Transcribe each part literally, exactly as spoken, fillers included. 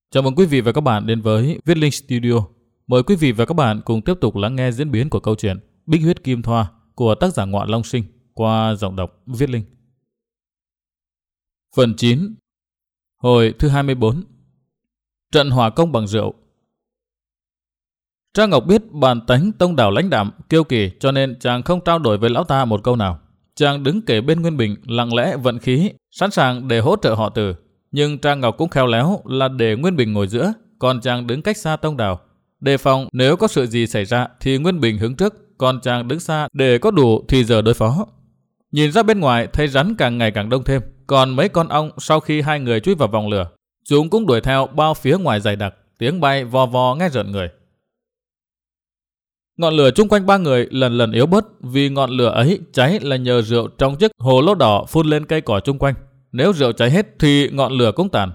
Chào mừng quý vị và các bạn đến với Viết Linh Studio. Mời quý vị và các bạn cùng tiếp tục lắng nghe diễn biến của câu chuyện Bích Huyết Kim Thoa của tác giả Ngoạn Long Sinh qua giọng đọc Viết Linh. Phần chín. Hồi thứ hai mươi bốn. Trận hỏa công bằng rượu. Trang Ngọc biết bản tánh tông đảo lãnh đạm, kiêu kỳ, cho nên chàng không trao đổi với lão ta một câu nào. Chàng đứng kề bên Nguyên Bình, lặng lẽ vận khí, sẵn sàng để hỗ trợ họ Từ. Nhưng Trang Ngọc cũng khéo léo là để Nguyên Bình ngồi giữa, còn chàng đứng cách xa tông đảo, đề phòng nếu có sự gì xảy ra thì Nguyên Bình hứng trước, còn chàng đứng xa để có đủ thì giờ đối phó. Nhìn ra bên ngoài thấy rắn càng ngày càng đông thêm, còn mấy con ong sau khi hai người chui vào vòng lửa, chúng cũng đuổi theo bao phía ngoài dày đặc, tiếng bay vò vò nghe rợn người. Ngọn lửa chung quanh ba người lần lần yếu bớt, vì ngọn lửa ấy cháy là nhờ rượu trong chiếc hồ lô đỏ phun lên cây cỏ chung quanh. Nếu rượu cháy hết thì ngọn lửa cũng tàn.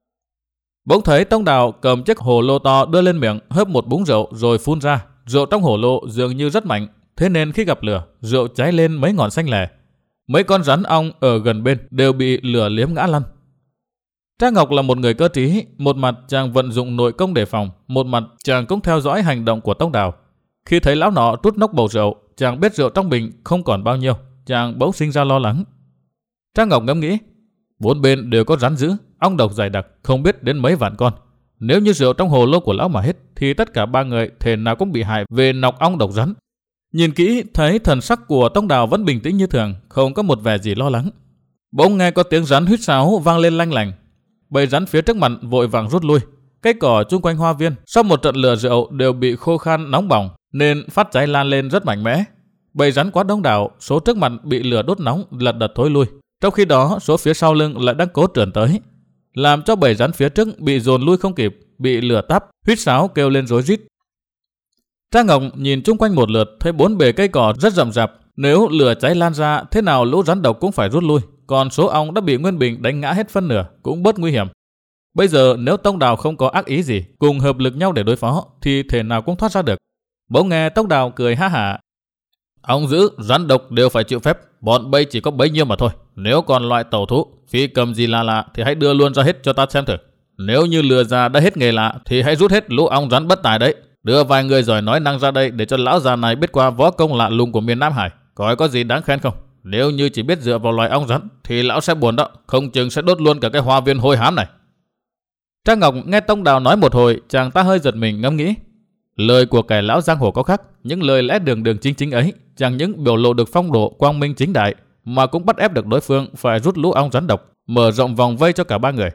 Bỗng thấy Tông Đào cầm chiếc hồ lô to đưa lên miệng, hớp một búng rượu rồi phun ra. Rượu trong hồ lô dường như rất mạnh, thế nên khi gặp lửa, rượu cháy lên mấy ngọn xanh lè. Mấy con rắn ong ở gần bên đều bị lửa liếm ngã lăn. Trang Ngọc là một người cơ trí, một mặt chàng vận dụng nội công đề phòng, một mặt chàng cũng theo dõi hành động của Tông Đào. Khi thấy lão nọ trút nốc bầu rượu, chàng biết rượu trong bình không còn bao nhiêu, chàng bỗng sinh ra lo lắng. Trang Ngọc ngẫm nghĩ, bốn bên đều có rắn dữ, ong độc dày đặc, không biết đến mấy vạn con. Nếu như rượu trong hồ lô của lão mà hết, thì tất cả ba người thể nào cũng bị hại về nọc ong độc rắn. Nhìn kỹ thấy thần sắc của Tông Đào vẫn bình tĩnh như thường, không có một vẻ gì lo lắng. Bỗng nghe có tiếng rắn huýt sáo vang lên lanh lành. Bầy rắn phía trước mặt vội vàng rút lui. Cây cỏ chung quanh hoa viên sau một trận lửa rượu đều bị khô khan nóng bỏng, nên phát cháy lan lên rất mạnh mẽ. Bầy rắn quá đông đảo, số trước mặt bị lửa đốt nóng lật đật thối lui. Trong khi đó, số phía sau lưng lại đang cố trườn tới, làm cho bầy rắn phía trước bị dồn lui không kịp, bị lửa táp, huýt sáo kêu lên rối rít. Trang Ngọc nhìn chung quanh một lượt, thấy bốn bề cây cỏ rất rậm rạp. Nếu lửa cháy lan ra, thế nào lũ rắn độc cũng phải rút lui. Còn số ong đã bị Nguyên Bình đánh ngã hết phân nửa, cũng bớt nguy hiểm. Bây giờ nếu Tông Đào không có ác ý gì, cùng hợp lực nhau để đối phó, thì thể nào cũng thoát ra được. Bỗng nghe Tông Đào cười ha hả. Ong dữ, rắn độc đều phải chịu phép, bọn bây chỉ có bấy nhiêu mà thôi. Nếu còn loại tẩu thú, phi cầm gì lạ lạ thì hãy đưa luôn ra hết cho ta xem thử. Nếu như lừa già đã hết nghề lạ thì hãy rút hết lũ ong rắn bất tài đấy. Đưa vài người giỏi nói năng ra đây để cho lão già này biết qua võ công lạ lùng của miền Nam Hải, coi có gì đáng khen không. Nếu như chỉ biết dựa vào loài ong rắn thì lão sẽ buồn đó, không chừng sẽ đốt luôn cả cái hoa viên hôi hám này. Trang Ngọc nghe Tông Đào nói một hồi, chàng ta hơi giật mình ngẫm nghĩ. Lời của kẻ lão giang hồ có khác, những lời lẽ đường đường chính chính ấy chẳng những biểu lộ được phong độ quang minh chính đại, mà cũng bắt ép được đối phương phải rút lũ ong rắn độc, mở rộng vòng vây cho cả ba người.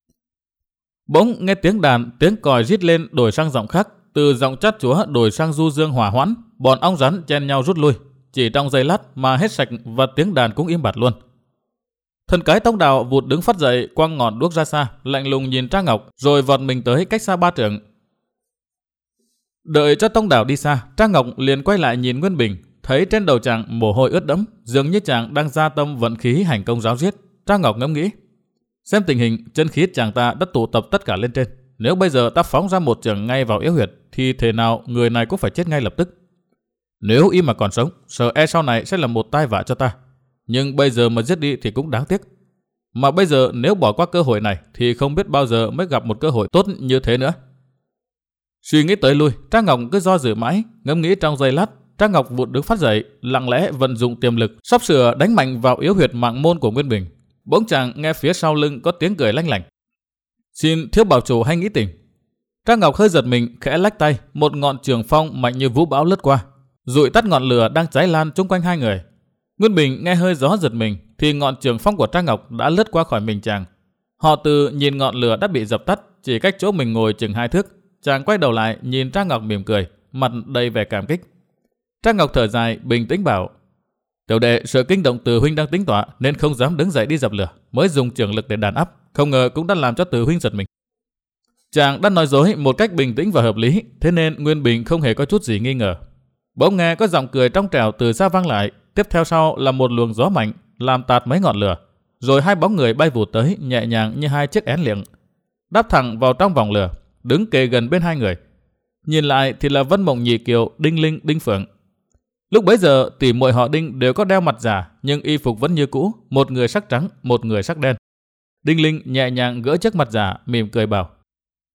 Bỗng nghe tiếng đàn, tiếng còi rít lên đổi sang giọng khác, từ giọng chát chúa đổi sang du dương hòa hoãn, bọn ong rắn chen nhau rút lui, chỉ trong giây lát mà hết sạch và tiếng đàn cũng im bặt luôn. Thần cái Tông Đào vụt đứng phát dậy, quăng ngọn đuốc ra xa, lạnh lùng nhìn Trang Ngọc, rồi vọt mình tới cách xa ba trượng. Đợi cho Tông Đào đi xa, Trang Ngọc liền quay lại nhìn Nguyên Bình, thấy trên đầu chàng mồ hôi ướt đẫm, dường như chàng đang gia tâm vận khí hành công giáo giết. Trang Ngọc ngẫm nghĩ, xem tình hình chân khí chàng ta đã tụ tập tất cả lên trên, nếu bây giờ ta phóng ra một chưởng ngay vào yếu huyệt thì thể nào người này cũng phải chết ngay lập tức. Nếu y mà còn sống, sợ e sau này sẽ là một tai vạ cho ta. Nhưng bây giờ mà giết đi thì cũng đáng tiếc. Mà bây giờ nếu bỏ qua cơ hội này thì không biết bao giờ mới gặp một cơ hội tốt như thế nữa. Suy nghĩ tới lui, Trang Ngọc cứ do dự mãi, ngẫm nghĩ trong giây lát, Trang Ngọc vụt đứng phát dậy, lặng lẽ vận dụng tiềm lực, sắp sửa đánh mạnh vào yếu huyệt mạng môn của Nguyên Bình. Bỗng chàng nghe phía sau lưng có tiếng cười lanh lảnh. Xin thiếu bảo chủ hay nghĩ tình. Trang Ngọc hơi giật mình, khẽ lách tay, một ngọn trường phong mạnh như vũ bão lướt qua, dụi tắt ngọn lửa đang cháy lan chung quanh hai người. Nguyên Bình nghe hơi gió giật mình, thì ngọn trường phong của Trang Ngọc đã lướt qua khỏi mình chàng. Họ Từ nhìn ngọn lửa đã bị dập tắt, chỉ cách chỗ mình ngồi chừng hai thước. Chàng quay đầu lại nhìn Trang Ngọc mỉm cười, mặt đầy vẻ cảm kích. Trang Ngọc thở dài, bình tĩnh bảo: Tiểu đệ sợ kinh động Từ huynh đang tính tọa nên không dám đứng dậy đi dập lửa, mới dùng trường lực để đàn áp, không ngờ cũng đã làm cho Từ huynh giật mình. Chàng đã nói dối một cách bình tĩnh và hợp lý, thế nên Nguyên Bình không hề có chút gì nghi ngờ. Bỗng nghe có giọng cười trong trẻo từ xa vang lại, tiếp theo sau là một luồng gió mạnh làm tạt mấy ngọn lửa, rồi hai bóng người bay vụt tới nhẹ nhàng như hai chiếc én liệng, đáp thẳng vào trong vòng lửa, đứng kề gần bên hai người. Nhìn lại thì là Vân Mộng Nhị Kiều, Đinh Linh, Đinh Phượng. Lúc bấy giờ tỷ muội họ Đinh đều có đeo mặt giả, nhưng y phục vẫn như cũ, một người sắc trắng, một người sắc đen. Đinh Linh nhẹ nhàng gỡ chiếc mặt giả, mỉm cười bảo: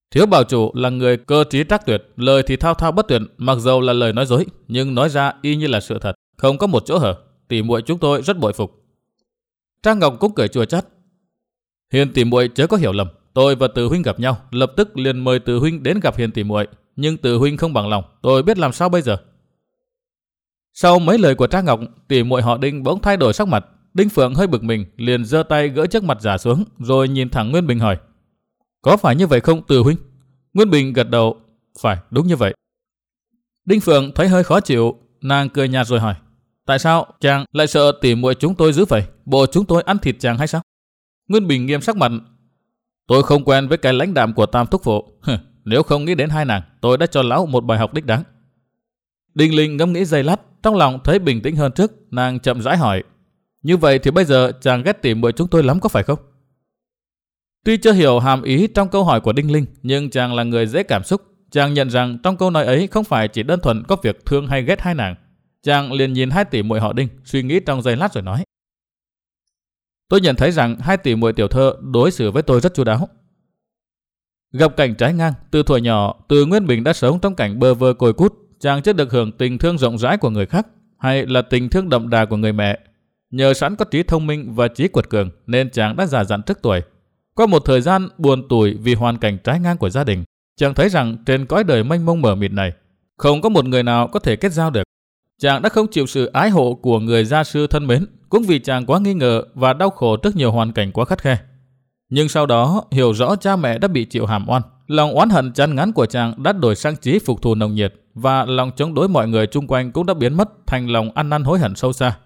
Thiếu bảo chủ là người cơ trí trắc tuyệt, lời thì thao thao bất tuyệt, mặc dầu là lời nói dối, nhưng nói ra y như là sự thật, không có một chỗ hở. Tỷ muội chúng tôi rất bội phục. Trang Ngọc cũng cười chua chát. Hiền tỷ muội chớ có hiểu lầm, tôi và Từ huynh gặp nhau, lập tức liền mời Từ huynh đến gặp Hiền tỷ muội, nhưng Từ huynh không bằng lòng, tôi biết làm sao bây giờ. Sau mấy lời của Trang Ngọc, tỷ muội họ Đinh bỗng thay đổi sắc mặt. Đinh Phượng hơi bực mình, liền giơ tay gỡ chiếc mặt giả xuống, rồi nhìn thẳng Nguyên Bình hỏi: Có phải như vậy không Từ huynh? Nguyên Bình gật đầu: Phải, đúng như vậy. Đinh Phượng thấy hơi khó chịu, nàng cười nhạt rồi hỏi: Tại sao chàng lại sợ tỷ muội chúng tôi dữ vậy? Bộ chúng tôi ăn thịt chàng hay sao? Nguyên Bình nghiêm sắc mặt: Tôi không quen với cái lãnh đạm của Tam thúc phụ. Nếu không nghĩ đến hai nàng, tôi đã cho lão một bài học đích đáng. Đinh Linh ngẫm nghĩ giây lát, trong lòng thấy bình tĩnh hơn trước, nàng chậm rãi hỏi: Như vậy thì bây giờ chàng ghét tỷ muội chúng tôi lắm có phải không? Tuy chưa hiểu hàm ý trong câu hỏi của Đinh Linh, nhưng chàng là người dễ cảm xúc. Chàng nhận rằng trong câu nói ấy không phải chỉ đơn thuần có việc thương hay ghét hai nàng. Chàng liền nhìn hai tỷ muội họ Đinh, suy nghĩ trong giây lát rồi nói: Tôi nhận thấy rằng hai tỷ muội tiểu thơ đối xử với tôi rất chu đáo. Gặp cảnh trái ngang, từ thuở nhỏ, Từ Nguyên Bình đã sống trong cảnh bơ vơ côi cút. Chàng chưa được hưởng tình thương rộng rãi của người khác, hay là tình thương đậm đà của người mẹ. Nhờ sẵn có trí thông minh và trí quật cường, nên chàng đã già dặn trước tuổi. Qua một thời gian buồn tủi vì hoàn cảnh trái ngang của gia đình, chàng thấy rằng trên cõi đời mênh mông mờ mịt này, không có một người nào có thể kết giao được. Chàng đã không chịu sự ái hộ của người gia sư thân mến, cũng vì chàng quá nghi ngờ và đau khổ trước nhiều hoàn cảnh quá khắt khe. Nhưng sau đó hiểu rõ cha mẹ đã bị chịu hàm oan, lòng oán hận chán ngán của chàng đã đổi sang trí phục thù nồng nhiệt, và lòng chống đối mọi người chung quanh cũng đã biến mất thành lòng ăn năn hối hận sâu xa.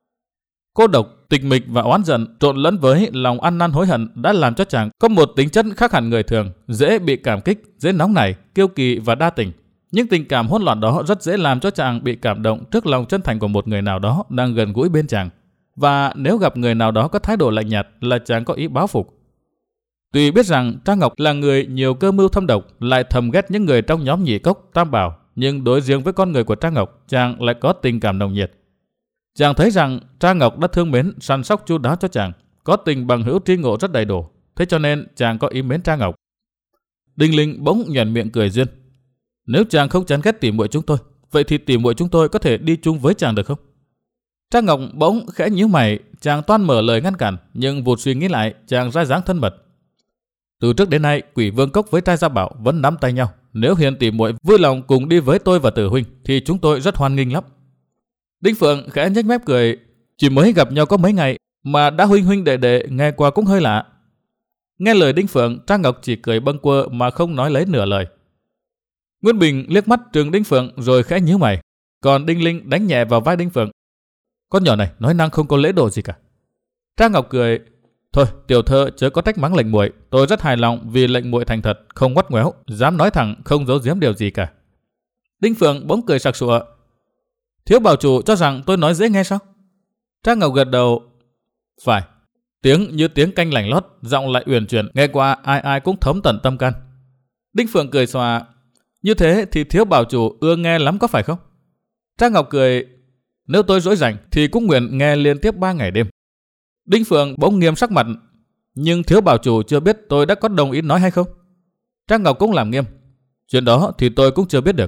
Cô độc, tịch mịch và oán giận trộn lẫn với lòng ăn năn hối hận đã làm cho chàng có một tính chất khác hẳn người thường, dễ bị cảm kích, dễ nóng nảy, kiêu kỳ và đa tình. Những tình cảm hỗn loạn đó rất dễ làm cho chàng bị cảm động trước lòng chân thành của một người nào đó đang gần gũi bên chàng. Và nếu gặp người nào đó có thái độ lạnh nhạt là chàng có ý báo phục. Tuy biết rằng Trang Ngọc là người nhiều cơ mưu thâm độc, lại thầm ghét những người trong nhóm Nhị Cốc, Tam Bảo, nhưng đối riêng với con người của Trang Ngọc, chàng lại có tình cảm nồng nhiệt. Chàng thấy rằng Trang Ngọc đã thương mến, săn sóc chu đáo cho chàng, có tình bằng hữu tri ngộ rất đầy đủ, thế cho nên chàng có ý mến Trang Ngọc. Đinh Linh bỗng nhoẻn miệng cười duyên: Nếu chàng không chán ghét tỷ muội chúng tôi, vậy thì tỷ muội chúng tôi có thể đi chung với chàng được không? Trang Ngọc bỗng khẽ nhíu mày, chàng toan mở lời ngăn cản, nhưng vụt suy nghĩ lại, chàng ra dáng thân mật: Từ trước đến nay, Quỷ Vương Cốc với Trai Gia Bảo vẫn nắm tay nhau. Nếu Hiền tỷ muội vui lòng cùng đi với tôi và Tử huynh, thì chúng tôi rất hoan nghênh lắm. Đinh Phượng khẽ nhếch mép cười: Chỉ mới gặp nhau có mấy ngày mà đã huynh huynh đệ đệ, nghe qua cũng hơi lạ. Nghe lời Đinh Phượng, Trang Ngọc chỉ cười bâng quơ mà không nói lấy nửa lời. Nguyên Bình liếc mắt trừng Đinh Phượng rồi khẽ nhíu mày, còn Đinh Linh đánh nhẹ vào vai Đinh Phượng: Con nhỏ này nói năng không có lễ độ gì cả. Trang Ngọc cười: Thôi, tiểu thơ chớ có trách mắng lệnh muội, tôi rất hài lòng vì lệnh muội thành thật, không ngoắt ngoéo, dám nói thẳng, không giấu giếm điều gì cả. Đinh Phượng bỗng cười sặc sụa: Thiếu bảo chủ cho rằng tôi nói dễ nghe sao? Trang Ngọc gật đầu: Phải. Tiếng như tiếng canh lành lót, giọng lại uyển chuyển, nghe qua ai ai cũng thấm tận tâm can. Đinh Phượng cười xòa: Như thế thì thiếu bảo chủ ưa nghe lắm có phải không? Trang Ngọc cười: Nếu tôi rỗi rảnh thì cũng nguyện nghe liên tiếp ba ngày đêm. Đinh Phượng bỗng nghiêm sắc mặt: Nhưng thiếu bảo chủ chưa biết tôi đã có đồng ý nói hay không? Trang Ngọc cũng làm nghiêm: Chuyện đó thì tôi cũng chưa biết được.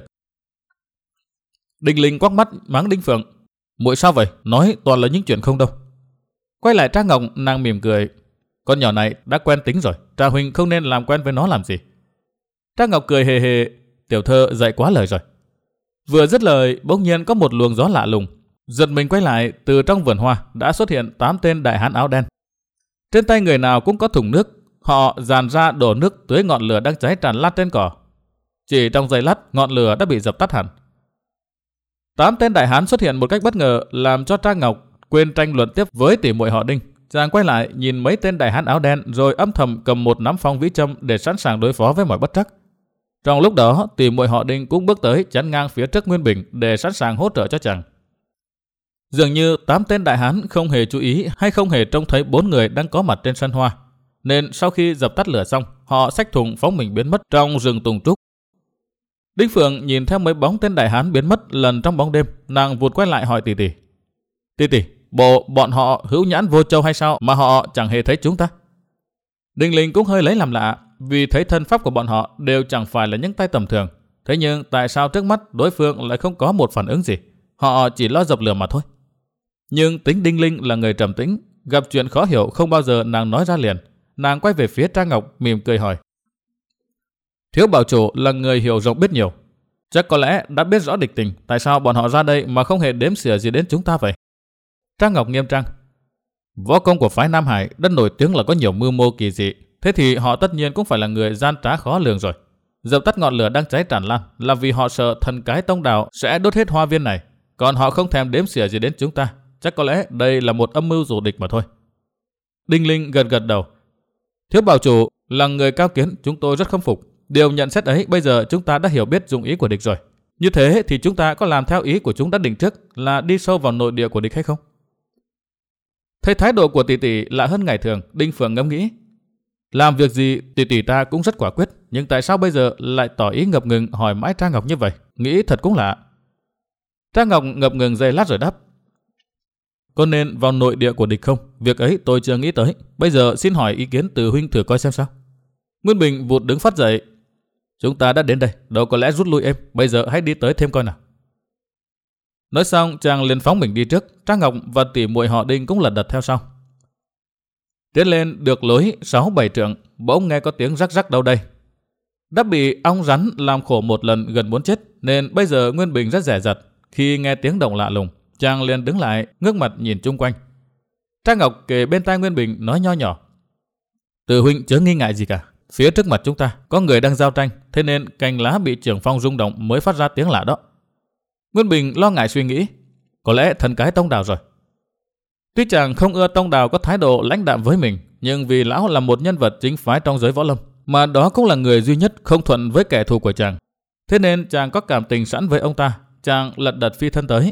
Đinh Linh quắc mắt mắng Đinh Phượng: Muội sao vậy? Nói toàn là những chuyện không đâu. Quay lại Trang Ngọc, nàng mỉm cười: Con nhỏ này đã quen tính rồi, Trang huynh không nên làm quen với nó làm gì. Trang Ngọc cười hề hề: Tiểu thơ dạy quá lời rồi. Vừa dứt lời, bỗng nhiên có một luồng gió lạ lùng. Giật mình quay lại, từ trong vườn hoa đã xuất hiện tám tên đại hán áo đen. Trên tay người nào cũng có thùng nước, họ dàn ra đổ nước tưới ngọn lửa đang cháy tràn lan trên cỏ. Chỉ trong giây lát, ngọn lửa đã bị dập tắt hẳn. Tám tên đại hán xuất hiện một cách bất ngờ, làm cho Trang Ngọc quên tranh luận tiếp với tỷ muội họ Đinh. Chàng quay lại nhìn mấy tên đại hán áo đen, rồi âm thầm cầm một nắm phong vĩ châm để sẵn sàng đối phó với mọi bất trắc. Trong lúc đó, tỷ muội họ Đinh cũng bước tới chắn ngang phía trước Nguyên Bình để sẵn sàng hỗ trợ cho chàng. Dường như tám tên đại hán không hề chú ý hay không hề trông thấy bốn người đang có mặt trên sân hoa, nên sau khi dập tắt lửa xong, họ xách thùng phóng mình biến mất trong rừng tùng trúc. Đinh Phượng nhìn theo mấy bóng tên đại hán biến mất lần trong bóng đêm, nàng vụt quay lại hỏi tỷ tỷ: Tỷ tỷ, bộ bọn họ hữu nhãn vô châu hay sao mà họ chẳng hề thấy chúng ta? Đinh Linh cũng hơi lấy làm lạ: vì thấy thân pháp của bọn họ đều chẳng phải là những tay tầm thường. Thế nhưng tại sao trước mắt đối phương lại không có một phản ứng gì? Họ chỉ lo dập lửa mà thôi. Nhưng tính Đinh Linh là người trầm tĩnh, gặp chuyện khó hiểu không bao giờ nàng nói ra liền. Nàng quay về phía Trang Ngọc mỉm cười hỏi. Thiếu bảo chủ là người hiểu rộng biết nhiều, chắc có lẽ đã biết rõ địch tình, tại sao bọn họ ra đây mà không hề đếm xỉa gì đến chúng ta vậy? Trang Ngọc nghiêm trang. Võ công của phái Nam Hải rất nổi tiếng là có nhiều mưu mô kỳ dị, thế thì họ tất nhiên cũng phải là người gian trá khó lường rồi. Dập tắt ngọn lửa đang cháy tràn lan là vì họ sợ thần cái Tông Đào sẽ đốt hết hoa viên này, còn họ không thèm đếm xỉa gì đến chúng ta. Chắc có lẽ đây là một âm mưu rủ địch mà thôi. Đinh Linh gật gật đầu. Thiếu bảo chủ là người cao kiến, chúng tôi rất khâm phục. Điều nhận xét ấy bây giờ chúng ta đã hiểu biết dụng ý của địch rồi. Như thế thì chúng ta có làm theo ý của chúng đã định trước là đi sâu vào nội địa của địch hay không? Thấy thái độ của tỷ tỷ lạ hơn ngày thường, Đinh Phượng ngẫm nghĩ. Làm việc gì tỷ tỷ ta cũng rất quả quyết, nhưng tại sao bây giờ lại tỏ ý ngập ngừng hỏi mãi Trang Ngọc như vậy? Nghĩ thật cũng lạ. Trang Ngọc ngập ngừng giây lát rồi đáp. Có nên vào nội địa của địch không? Việc ấy tôi chưa nghĩ tới. Bây giờ xin hỏi ý kiến từ huynh thử coi xem sao. Nguyên Bình vụt đứng phát dậy. Chúng ta đã đến đây, đâu có lẽ rút lui em. Bây giờ hãy đi tới thêm coi nào. Nói xong chàng liền phóng mình đi trước. Trang Ngọc và tỷ muội họ Đinh cũng lật đật theo sau. Tiến lên được lối sáu bảy trượng, bỗng nghe có tiếng rắc rắc đâu đây. Đã bị ong rắn làm khổ một lần gần muốn chết, nên bây giờ Nguyên Bình rất dè dặt. Khi nghe tiếng động lạ lùng, chàng liền đứng lại, ngước mặt nhìn chung quanh. Trang Ngọc kề bên tai Nguyên Bình nói nho nhỏ. Từ huynh chớ nghi ngại gì cả. Phía trước mặt chúng ta có người đang giao tranh, thế nên cành lá bị trưởng phong rung động mới phát ra tiếng lạ đó. Nguyên Bình lo ngại suy nghĩ, có lẽ thần cái Tông Đào rồi. Tuy chàng không ưa Tông Đào có thái độ lãnh đạm với mình, nhưng vì lão là một nhân vật chính phái trong giới võ lâm, mà đó cũng là người duy nhất không thuận với kẻ thù của chàng, thế nên chàng có cảm tình sẵn với ông ta. Chàng lật đật phi thân tới.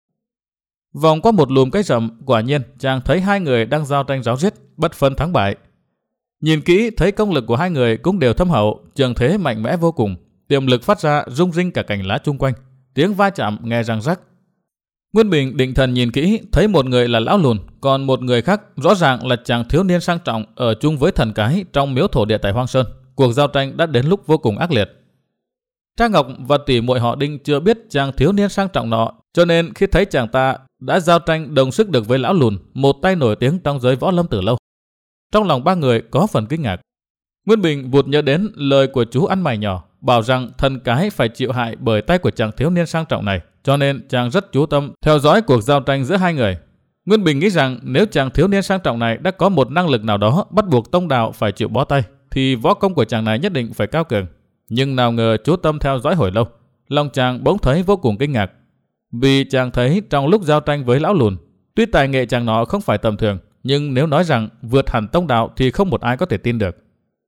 Vòng qua một lùm cây rậm, quả nhiên chàng thấy hai người đang giao tranh ráo riết, bất phân thắng bại. Nhìn kỹ thấy công lực của hai người cũng đều thâm hậu, trường thế mạnh mẽ vô cùng, tiềm lực phát ra rung rinh cả cành lá chung quanh, tiếng va chạm nghe răng rắc. Nguyên Bình định thần nhìn kỹ, thấy một người là lão lùn, còn một người khác rõ ràng là chàng thiếu niên sang trọng ở chung với thần cái trong miếu thổ địa tại Hoang Sơn. Cuộc giao tranh đã đến lúc vô cùng ác liệt. Trang Ngọc và tỷ muội họ Đinh chưa biết chàng thiếu niên sang trọng nọ, cho nên khi thấy chàng ta đã giao tranh đồng sức được với lão lùn, một tay nổi tiếng trong giới võ lâm từ lâu, trong lòng ba người có phần kinh ngạc. Nguyên Bình vụt nhớ đến lời của chú ăn mày nhỏ, bảo rằng thần cái phải chịu hại bởi tay của chàng thiếu niên sang trọng này, cho nên chàng rất chú tâm theo dõi cuộc giao tranh giữa hai người. Nguyên Bình nghĩ rằng nếu chàng thiếu niên sang trọng này đã có một năng lực nào đó bắt buộc Tông Đào phải chịu bó tay, thì võ công của chàng này nhất định phải cao cường. Nhưng nào ngờ chú tâm theo dõi hồi lâu, lòng chàng bỗng thấy vô cùng kinh ngạc. Vì chàng thấy trong lúc giao tranh với lão lùn, tuy tài nghệ chàng nọ không phải tầm thường, nhưng nếu nói rằng vượt hẳn Tông Đào thì không một ai có thể tin được.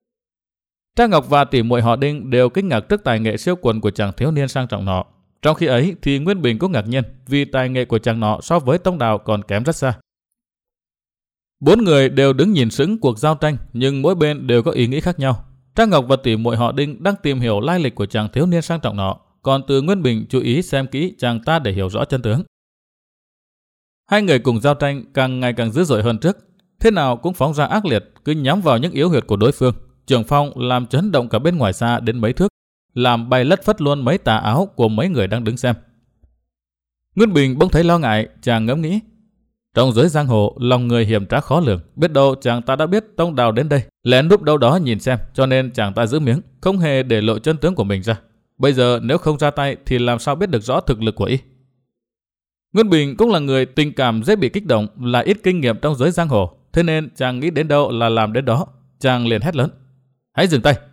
Trang Ngọc và tỷ muội họ Đinh đều kinh ngạc trước tài nghệ siêu quần của chàng thiếu niên sang trọng nọ. Trong khi ấy thì Nguyên Bình cũng ngạc nhiên vì tài nghệ của chàng nọ so với Tông Đào còn kém rất xa. Bốn người đều đứng nhìn sững cuộc giao tranh, nhưng mỗi bên đều có ý nghĩ khác nhau. Trang Ngọc và tỷ muội họ Đinh đang tìm hiểu lai lịch của chàng thiếu niên sang trọng nọ, còn từ Nguyên Bình chú ý xem kỹ chàng ta để hiểu rõ chân tướng. Hai người cùng giao tranh càng ngày càng dữ dội hơn trước, thế nào cũng phóng ra ác liệt, cứ nhắm vào những yếu huyệt của đối phương. Trường phong làm chấn động cả bên ngoài xa đến mấy thước, làm bay lất phất luôn mấy tà áo của mấy người đang đứng xem. Nguyên Bình bỗng thấy lo ngại, chàng ngẫm nghĩ. Trong giới giang hồ, lòng người hiểm trá khó lường, biết đâu chàng ta đã biết Tông Đào đến đây, lén núp đâu đó nhìn xem, cho nên chàng ta giữ miếng, không hề để lộ chân tướng của mình ra. Bây giờ nếu không ra tay thì làm sao biết được rõ thực lực của y. Nguyên Bình cũng là người tình cảm dễ bị kích động, là ít kinh nghiệm trong giới giang hồ, thế nên chàng nghĩ đến đâu là làm đến đó. Chàng liền hét lớn. Hãy dừng tay.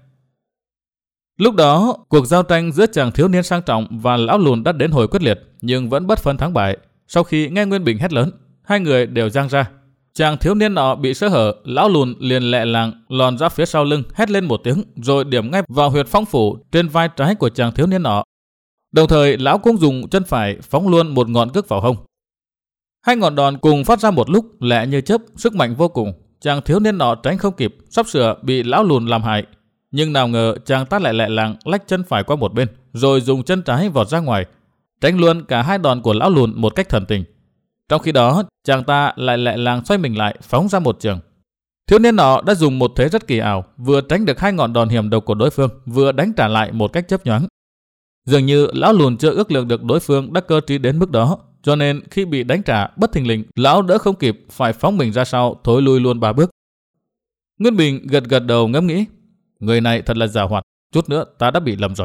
Lúc đó, cuộc giao tranh giữa chàng thiếu niên sang trọng và lão lùn đã đến hồi quyết liệt, nhưng vẫn bất phân thắng bại. Sau khi nghe Nguyên Bình hét lớn, hai người đều giang ra. Chàng thiếu niên nọ bị sơ hở, lão lùn liền lẹ làng lòn ra phía sau lưng, hét lên một tiếng, rồi điểm ngay vào huyệt phong phủ trên vai trái của chàng thiếu niên nọ. Đồng thời, lão cũng dùng chân phải phóng luôn một ngọn cước vào hông. Hai ngọn đòn cùng phát ra một lúc, lẹ như chớp, sức mạnh vô cùng. Chàng thiếu niên nọ tránh không kịp, sắp sửa bị lão lùn làm hại. Nhưng nào ngờ chàng ta lại lẹ làng lách chân phải qua một bên, rồi dùng chân trái vọt ra ngoài, tránh luôn cả hai đòn của lão lùn một cách thần tình. Trong khi đó, chàng ta lại lẹ làng xoay mình lại, phóng ra một trường. Thiếu niên nọ đã dùng một thế rất kỳ ảo, vừa tránh được hai ngọn đòn hiểm độc của đối phương, vừa đánh trả lại một cách chớp nhoáng. Dường như lão lùn chưa ước lượng được đối phương đã cơ trí đến mức đó, cho nên khi bị đánh trả bất thình lình, lão đỡ không kịp phải phóng mình ra sau, thối lui luôn ba bước. Nguyên Bình gật gật đầu ngẫm nghĩ, người này thật là giàu hoạt, chút nữa ta đã bị lầm rồi.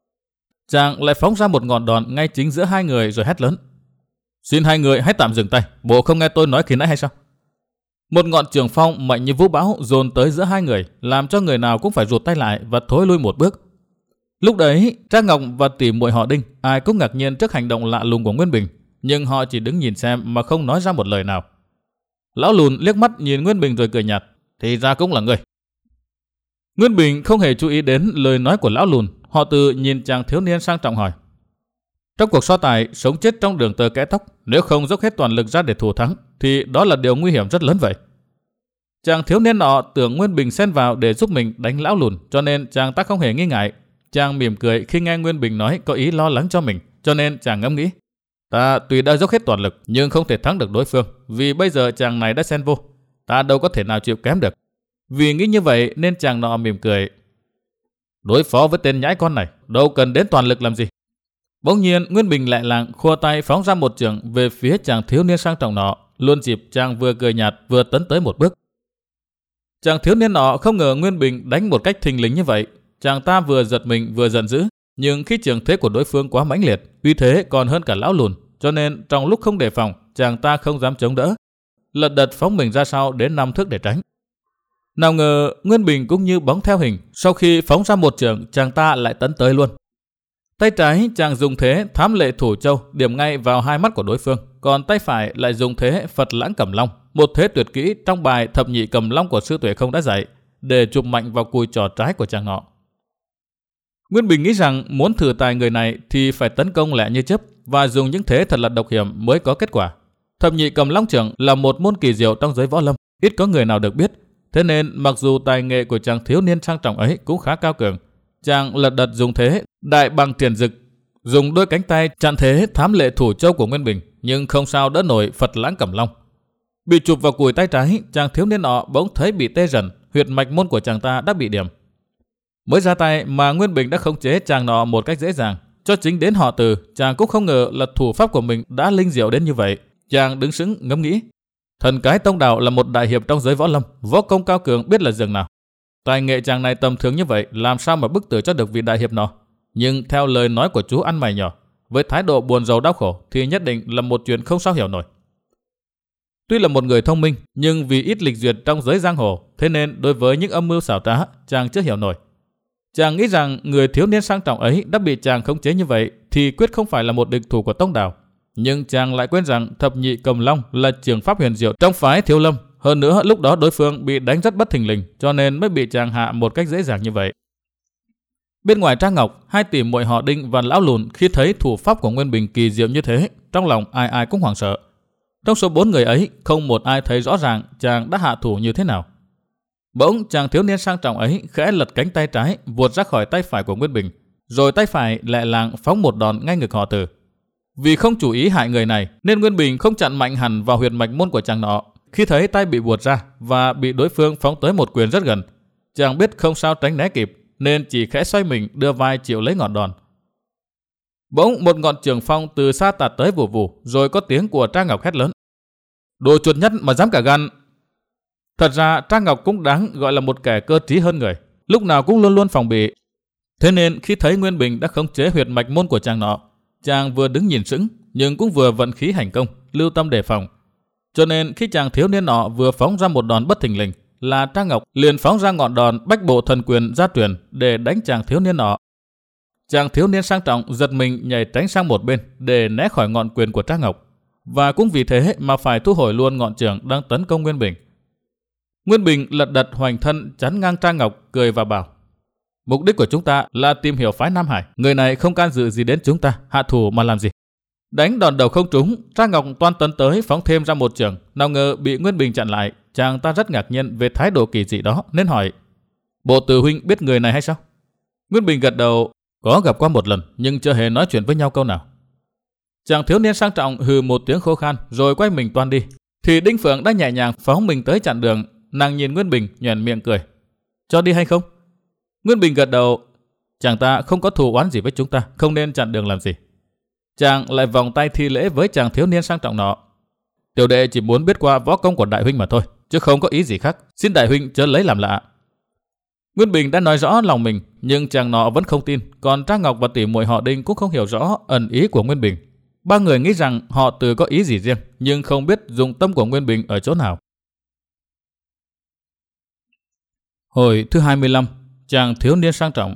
Chàng lại phóng ra một ngọn đòn ngay chính giữa hai người rồi hét lớn, xin hai người hãy tạm dừng tay, bộ không nghe tôi nói khi nãy hay sao? Một ngọn trường phong mạnh như vũ bão dồn tới giữa hai người, làm cho người nào cũng phải rụt tay lại và thối lui một bước. Lúc đấy, Trang Ngọc và tỷ muội họ Đinh, ai cũng ngạc nhiên trước hành động lạ lùng của Nguyên Bình, nhưng họ chỉ đứng nhìn xem mà không nói ra một lời nào. Lão lùn liếc mắt nhìn Nguyên Bình rồi cười nhạt, thì ra cũng là người. Nguyên Bình không hề chú ý đến lời nói của lão lùn, họ Từ nhìn chàng thiếu niên sang trọng hỏi, trong cuộc so tài sống chết trong đường tơ kẽ tóc, nếu không dốc hết toàn lực ra để thủ thắng thì đó là điều nguy hiểm rất lớn vậy. Chàng thiếu niên nọ tưởng Nguyên Bình xen vào để giúp mình đánh lão lùn, cho nên chàng ta không hề nghi ngại. Chàng mỉm cười khi nghe Nguyên Bình nói có ý lo lắng cho mình, cho nên chàng ngẫm nghĩ, ta tuy đã dốc hết toàn lực nhưng không thể thắng được đối phương, vì bây giờ chàng này đã xen vô, ta đâu có thể nào chịu kém được. Vì nghĩ như vậy nên chàng nọ mỉm cười, đối phó với tên nhãi con này đâu cần đến toàn lực làm gì. Bỗng nhiên Nguyên Bình lại làng khua tay phóng ra một chưởng về phía chàng thiếu niên sang trọng nọ, luôn dịp chàng vừa cười nhạt vừa tấn tới một bước. Chàng thiếu niên nọ không ngờ Nguyên Bình đánh một cách thình lình như vậy, chàng ta vừa giật mình vừa giận dữ, nhưng khi chưởng thế của đối phương quá mãnh liệt, uy thế còn hơn cả lão lùn, cho nên trong lúc không đề phòng, chàng ta không dám chống đỡ, lật đật phóng mình ra sau đến năm thước để tránh. Nào ngờ Nguyên Bình cũng như bóng theo hình, sau khi phóng ra một chưởng, chàng ta lại tấn tới luôn. Tay trái chàng dùng thế thám lệ thủ châu điểm ngay vào hai mắt của đối phương, còn tay phải lại dùng thế Phật lãng cầm long, một thế tuyệt kỹ trong bài thập nhị cầm long của sư Tuệ Không đã dạy, để chụp mạnh vào cùi trỏ trái của chàng nọ. Nguyên Bình nghĩ rằng muốn thử tài người này thì phải tấn công lẹ như chớp và dùng những thế thật là độc hiểm mới có kết quả. Thập nhị cầm long trưởng là một môn kỳ diệu trong giới võ lâm, ít có người nào được biết. Thế nên mặc dù tài nghệ của chàng thiếu niên sang trọng ấy cũng khá cao cường, chàng lật đật dùng thế đại bằng triển dực, dùng đôi cánh tay chặn thế thám lệ thủ châu của Nguyên Bình, nhưng không sao đỡ nổi Phật lãng cẩm long. Bị chụp vào cùi tay trái, chàng thiếu niên nọ bỗng thấy bị tê dần, huyệt mạch môn của chàng ta đã bị điểm. Mới ra tay mà Nguyên Bình đã khống chế chàng nọ một cách dễ dàng, cho chính đến họ Từ, chàng cũng không ngờ là thủ pháp của mình đã linh diệu đến như vậy. Chàng đứng sững ngẫm nghĩ, thần cái Tông Đào là một đại hiệp trong giới võ lâm, võ công cao cường biết là dường nào. Tài nghệ chàng này tầm thường như vậy, làm sao mà bức tử cho được vị đại hiệp nọ? Nhưng theo lời nói của chú ăn mày nhỏ, với thái độ buồn rầu đau khổ thì nhất định là một chuyện không sao hiểu nổi. Tuy là một người thông minh, nhưng vì ít lịch duyệt trong giới giang hồ, thế nên đối với những âm mưu xảo trá, chàng chưa hiểu nổi. Chàng nghĩ rằng người thiếu niên sang trọng ấy đã bị chàng khống chế như vậy thì quyết không phải là một địch thủ của Tông Đào. Nhưng chàng lại quên rằng thập nhị cầm long là trường pháp huyền diệu trong phái Thiếu Lâm. Hơn nữa lúc đó đối phương bị đánh rất bất thình lình, cho nên mới bị chàng hạ một cách dễ dàng như vậy. Bên ngoài Trang Ngọc, hai tỷ muội họ Đinh và lão lùn khi thấy thủ pháp của Nguyên Bình kỳ diệu như thế, trong lòng ai ai cũng hoảng sợ. Trong số bốn người ấy, không một ai thấy rõ ràng chàng đã hạ thủ như thế nào. Bỗng chàng thiếu niên sang trọng ấy khẽ lật cánh tay trái vuột ra khỏi tay phải của Nguyên Bình, rồi tay phải lẹ làng phóng một đòn ngay ngực họ Từ. Vì không chú ý hại người này nên Nguyên Bình không chặn mạnh hẳn vào huyệt mạch môn của chàng nọ. Khi thấy tay bị buột ra và bị đối phương phóng tới một quyền rất gần, chàng biết không sao tránh né kịp nên chỉ khẽ xoay mình đưa vai chịu lấy ngọn đòn. Bỗng một ngọn trường phong từ xa tạt tới vù vù, rồi có tiếng của Trang Ngọc hét lớn, đồ chuột nhất mà dám cả gan. Thật ra Trang Ngọc cũng đáng gọi là một kẻ cơ trí hơn người, lúc nào cũng luôn luôn phòng bị. Thế nên khi thấy Nguyên Bình đã khống chế huyệt mạch môn của chàng nọ, chàng vừa đứng nhìn sững nhưng cũng vừa vận khí hành công, lưu tâm đề phòng. Cho nên khi chàng thiếu niên nọ vừa phóng ra một đòn bất thình lình, là Trang Ngọc liền phóng ra ngọn đòn bách bộ thần quyền gia truyền để đánh chàng thiếu niên nọ. Chàng thiếu niên sang trọng giật mình nhảy tránh sang một bên để né khỏi ngọn quyền của Trang Ngọc, và cũng vì thế mà phải thu hồi luôn ngọn chưởng đang tấn công Nguyên Bình. Nguyên Bình lật đật hoành thân chắn ngang Trang Ngọc, cười và bảo, mục đích của chúng ta là tìm hiểu phái Nam Hải, người này không can dự gì đến chúng ta, hạ thủ mà làm gì. Đánh đòn đầu không trúng, Trang Ngọc toan tấn tới phóng thêm ra một chưởng, nào ngờ bị Nguyên Bình chặn lại. Chàng ta rất ngạc nhiên về thái độ kỳ dị đó nên hỏi, bộ Từ huynh biết người này hay sao? Nguyên Bình gật đầu, có gặp qua một lần nhưng chưa hề nói chuyện với nhau câu nào. Chàng thiếu niên sang trọng hừ một tiếng khô khan rồi quay mình toan đi, thì Đinh Phượng đã nhẹ nhàng phóng mình tới chặn đường. nàng nhìn Nguyên Bình nhoẻn miệng cười. Cho đi hay không? Nguyên Bình gật đầu. Chàng ta không có thù oán gì với chúng ta, không nên chặn đường làm gì. Chàng lại vòng tay thi lễ với chàng thiếu niên sang trọng nọ. Tiểu đệ chỉ muốn biết qua võ công của đại huynh mà thôi, chứ không có ý gì khác. Xin đại huynh chớ lấy làm lạ. Nguyên Bình đã nói rõ lòng mình, nhưng chàng nọ vẫn không tin. Còn Trác Ngọc và tỷ muội họ Đinh cũng không hiểu rõ ẩn ý của Nguyên Bình. Ba người nghĩ rằng họ tự có ý gì riêng, nhưng không biết dụng tâm của Nguyên Bình ở chỗ nào. Hồi thứ hai mươi lăm, chàng thiếu niên sang trọng.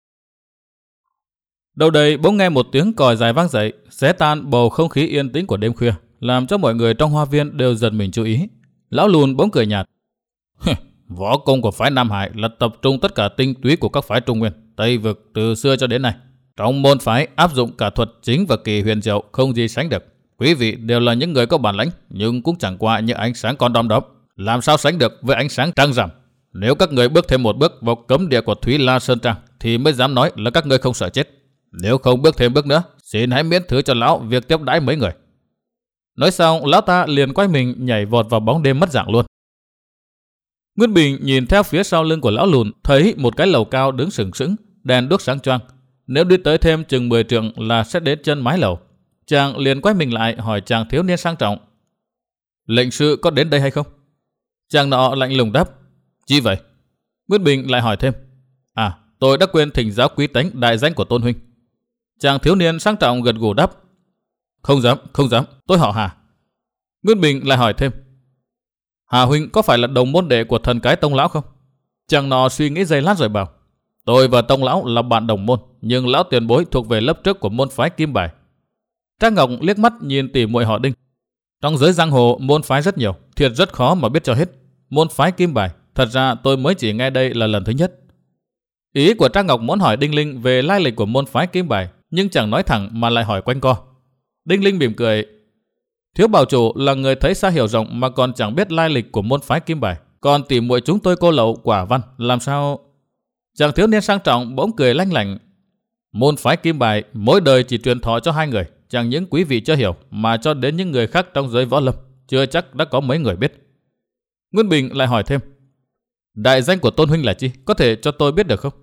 Đầu đây bỗng nghe một tiếng còi dài vang dậy, xé tan bầu không khí yên tĩnh của đêm khuya, làm cho mọi người trong hoa viên đều giật mình chú ý. Lão Lùn bỗng cười nhạt. Võ công của phái Nam Hải là tập trung tất cả tinh túy của các phái Trung Nguyên, Tây Vực từ xưa cho đến nay. Trong môn phái áp dụng cả thuật chính và kỳ huyền diệu không gì sánh được. Quý vị đều là những người có bản lĩnh, nhưng cũng chẳng qua như ánh sáng con đom đóm, làm sao sánh được với ánh sáng trăng rằm. Nếu các người bước thêm một bước vào cấm địa của Thúy La Sơn Trang thì mới dám nói là các người không sợ chết. Nếu không bước thêm bước nữa, xin hãy miễn thứ cho lão việc tiếp đãi mấy người. Nói xong, lão ta liền quay mình nhảy vọt vào bóng đêm mất dạng luôn. Nguyên Bình nhìn theo phía sau lưng của lão Lùn, thấy một cái lầu cao đứng sừng sững, đèn đuốc sáng choang. Nếu đi tới thêm chừng mười trượng là sẽ đến chân mái lầu. Chàng liền quay mình lại hỏi chàng thiếu niên sang trọng. Lệnh sư có đến đây hay không? Chàng nọ lạnh lùng đáp. Chi vậy? Nguyên Bình lại hỏi thêm. À, tôi đã quên thỉnh giáo quý tánh đại danh của Tôn huynh. Chàng thiếu niên sang trọng gật gù đáp. Không dám, không dám, tôi họ Hà. Nguyên Bình lại hỏi thêm. Hà huynh có phải là đồng môn đệ của thần cái Tông lão không? Chàng nọ suy nghĩ giây lát rồi bảo. Tôi và Tông lão là bạn đồng môn, nhưng lão tiền bối thuộc về lớp trước của môn phái Kim Bài. Trác Ngọc liếc mắt nhìn tỉ muội họ Đinh. Trong giới giang hồ môn phái rất nhiều, thiệt rất khó mà biết cho hết. Môn phái Kim Bài, thật ra tôi mới chỉ nghe đây là lần thứ nhất. Ý của Trác Ngọc muốn hỏi Đinh Linh về lai lịch của môn phái Kim Bài, nhưng chẳng nói thẳng mà lại hỏi quanh co. Đinh Linh mỉm cười. Thiếu bảo chủ là người thấy xa hiểu rộng mà còn chẳng biết lai lịch của môn phái Kim Bài. Còn tỉ muội chúng tôi cô lậu quả văn, làm sao... Chàng thiếu niên sang trọng bỗng cười lanh lảnh. Môn phái Kim Bài mỗi đời chỉ truyền thọ cho hai người, chẳng những quý vị chưa hiểu mà cho đến những người khác trong giới võ lâm, chưa chắc đã có mấy người biết. Nguyên Bình lại hỏi thêm. Đại danh của Tôn huynh là chi? Có thể cho tôi biết được không?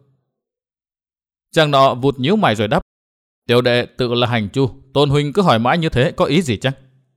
Chàng nọ vụt nhíu mày rồi đáp. Tiểu đệ tự là Hành Chu, Tôn huynh cứ hỏi mãi như thế có ý gì chăng?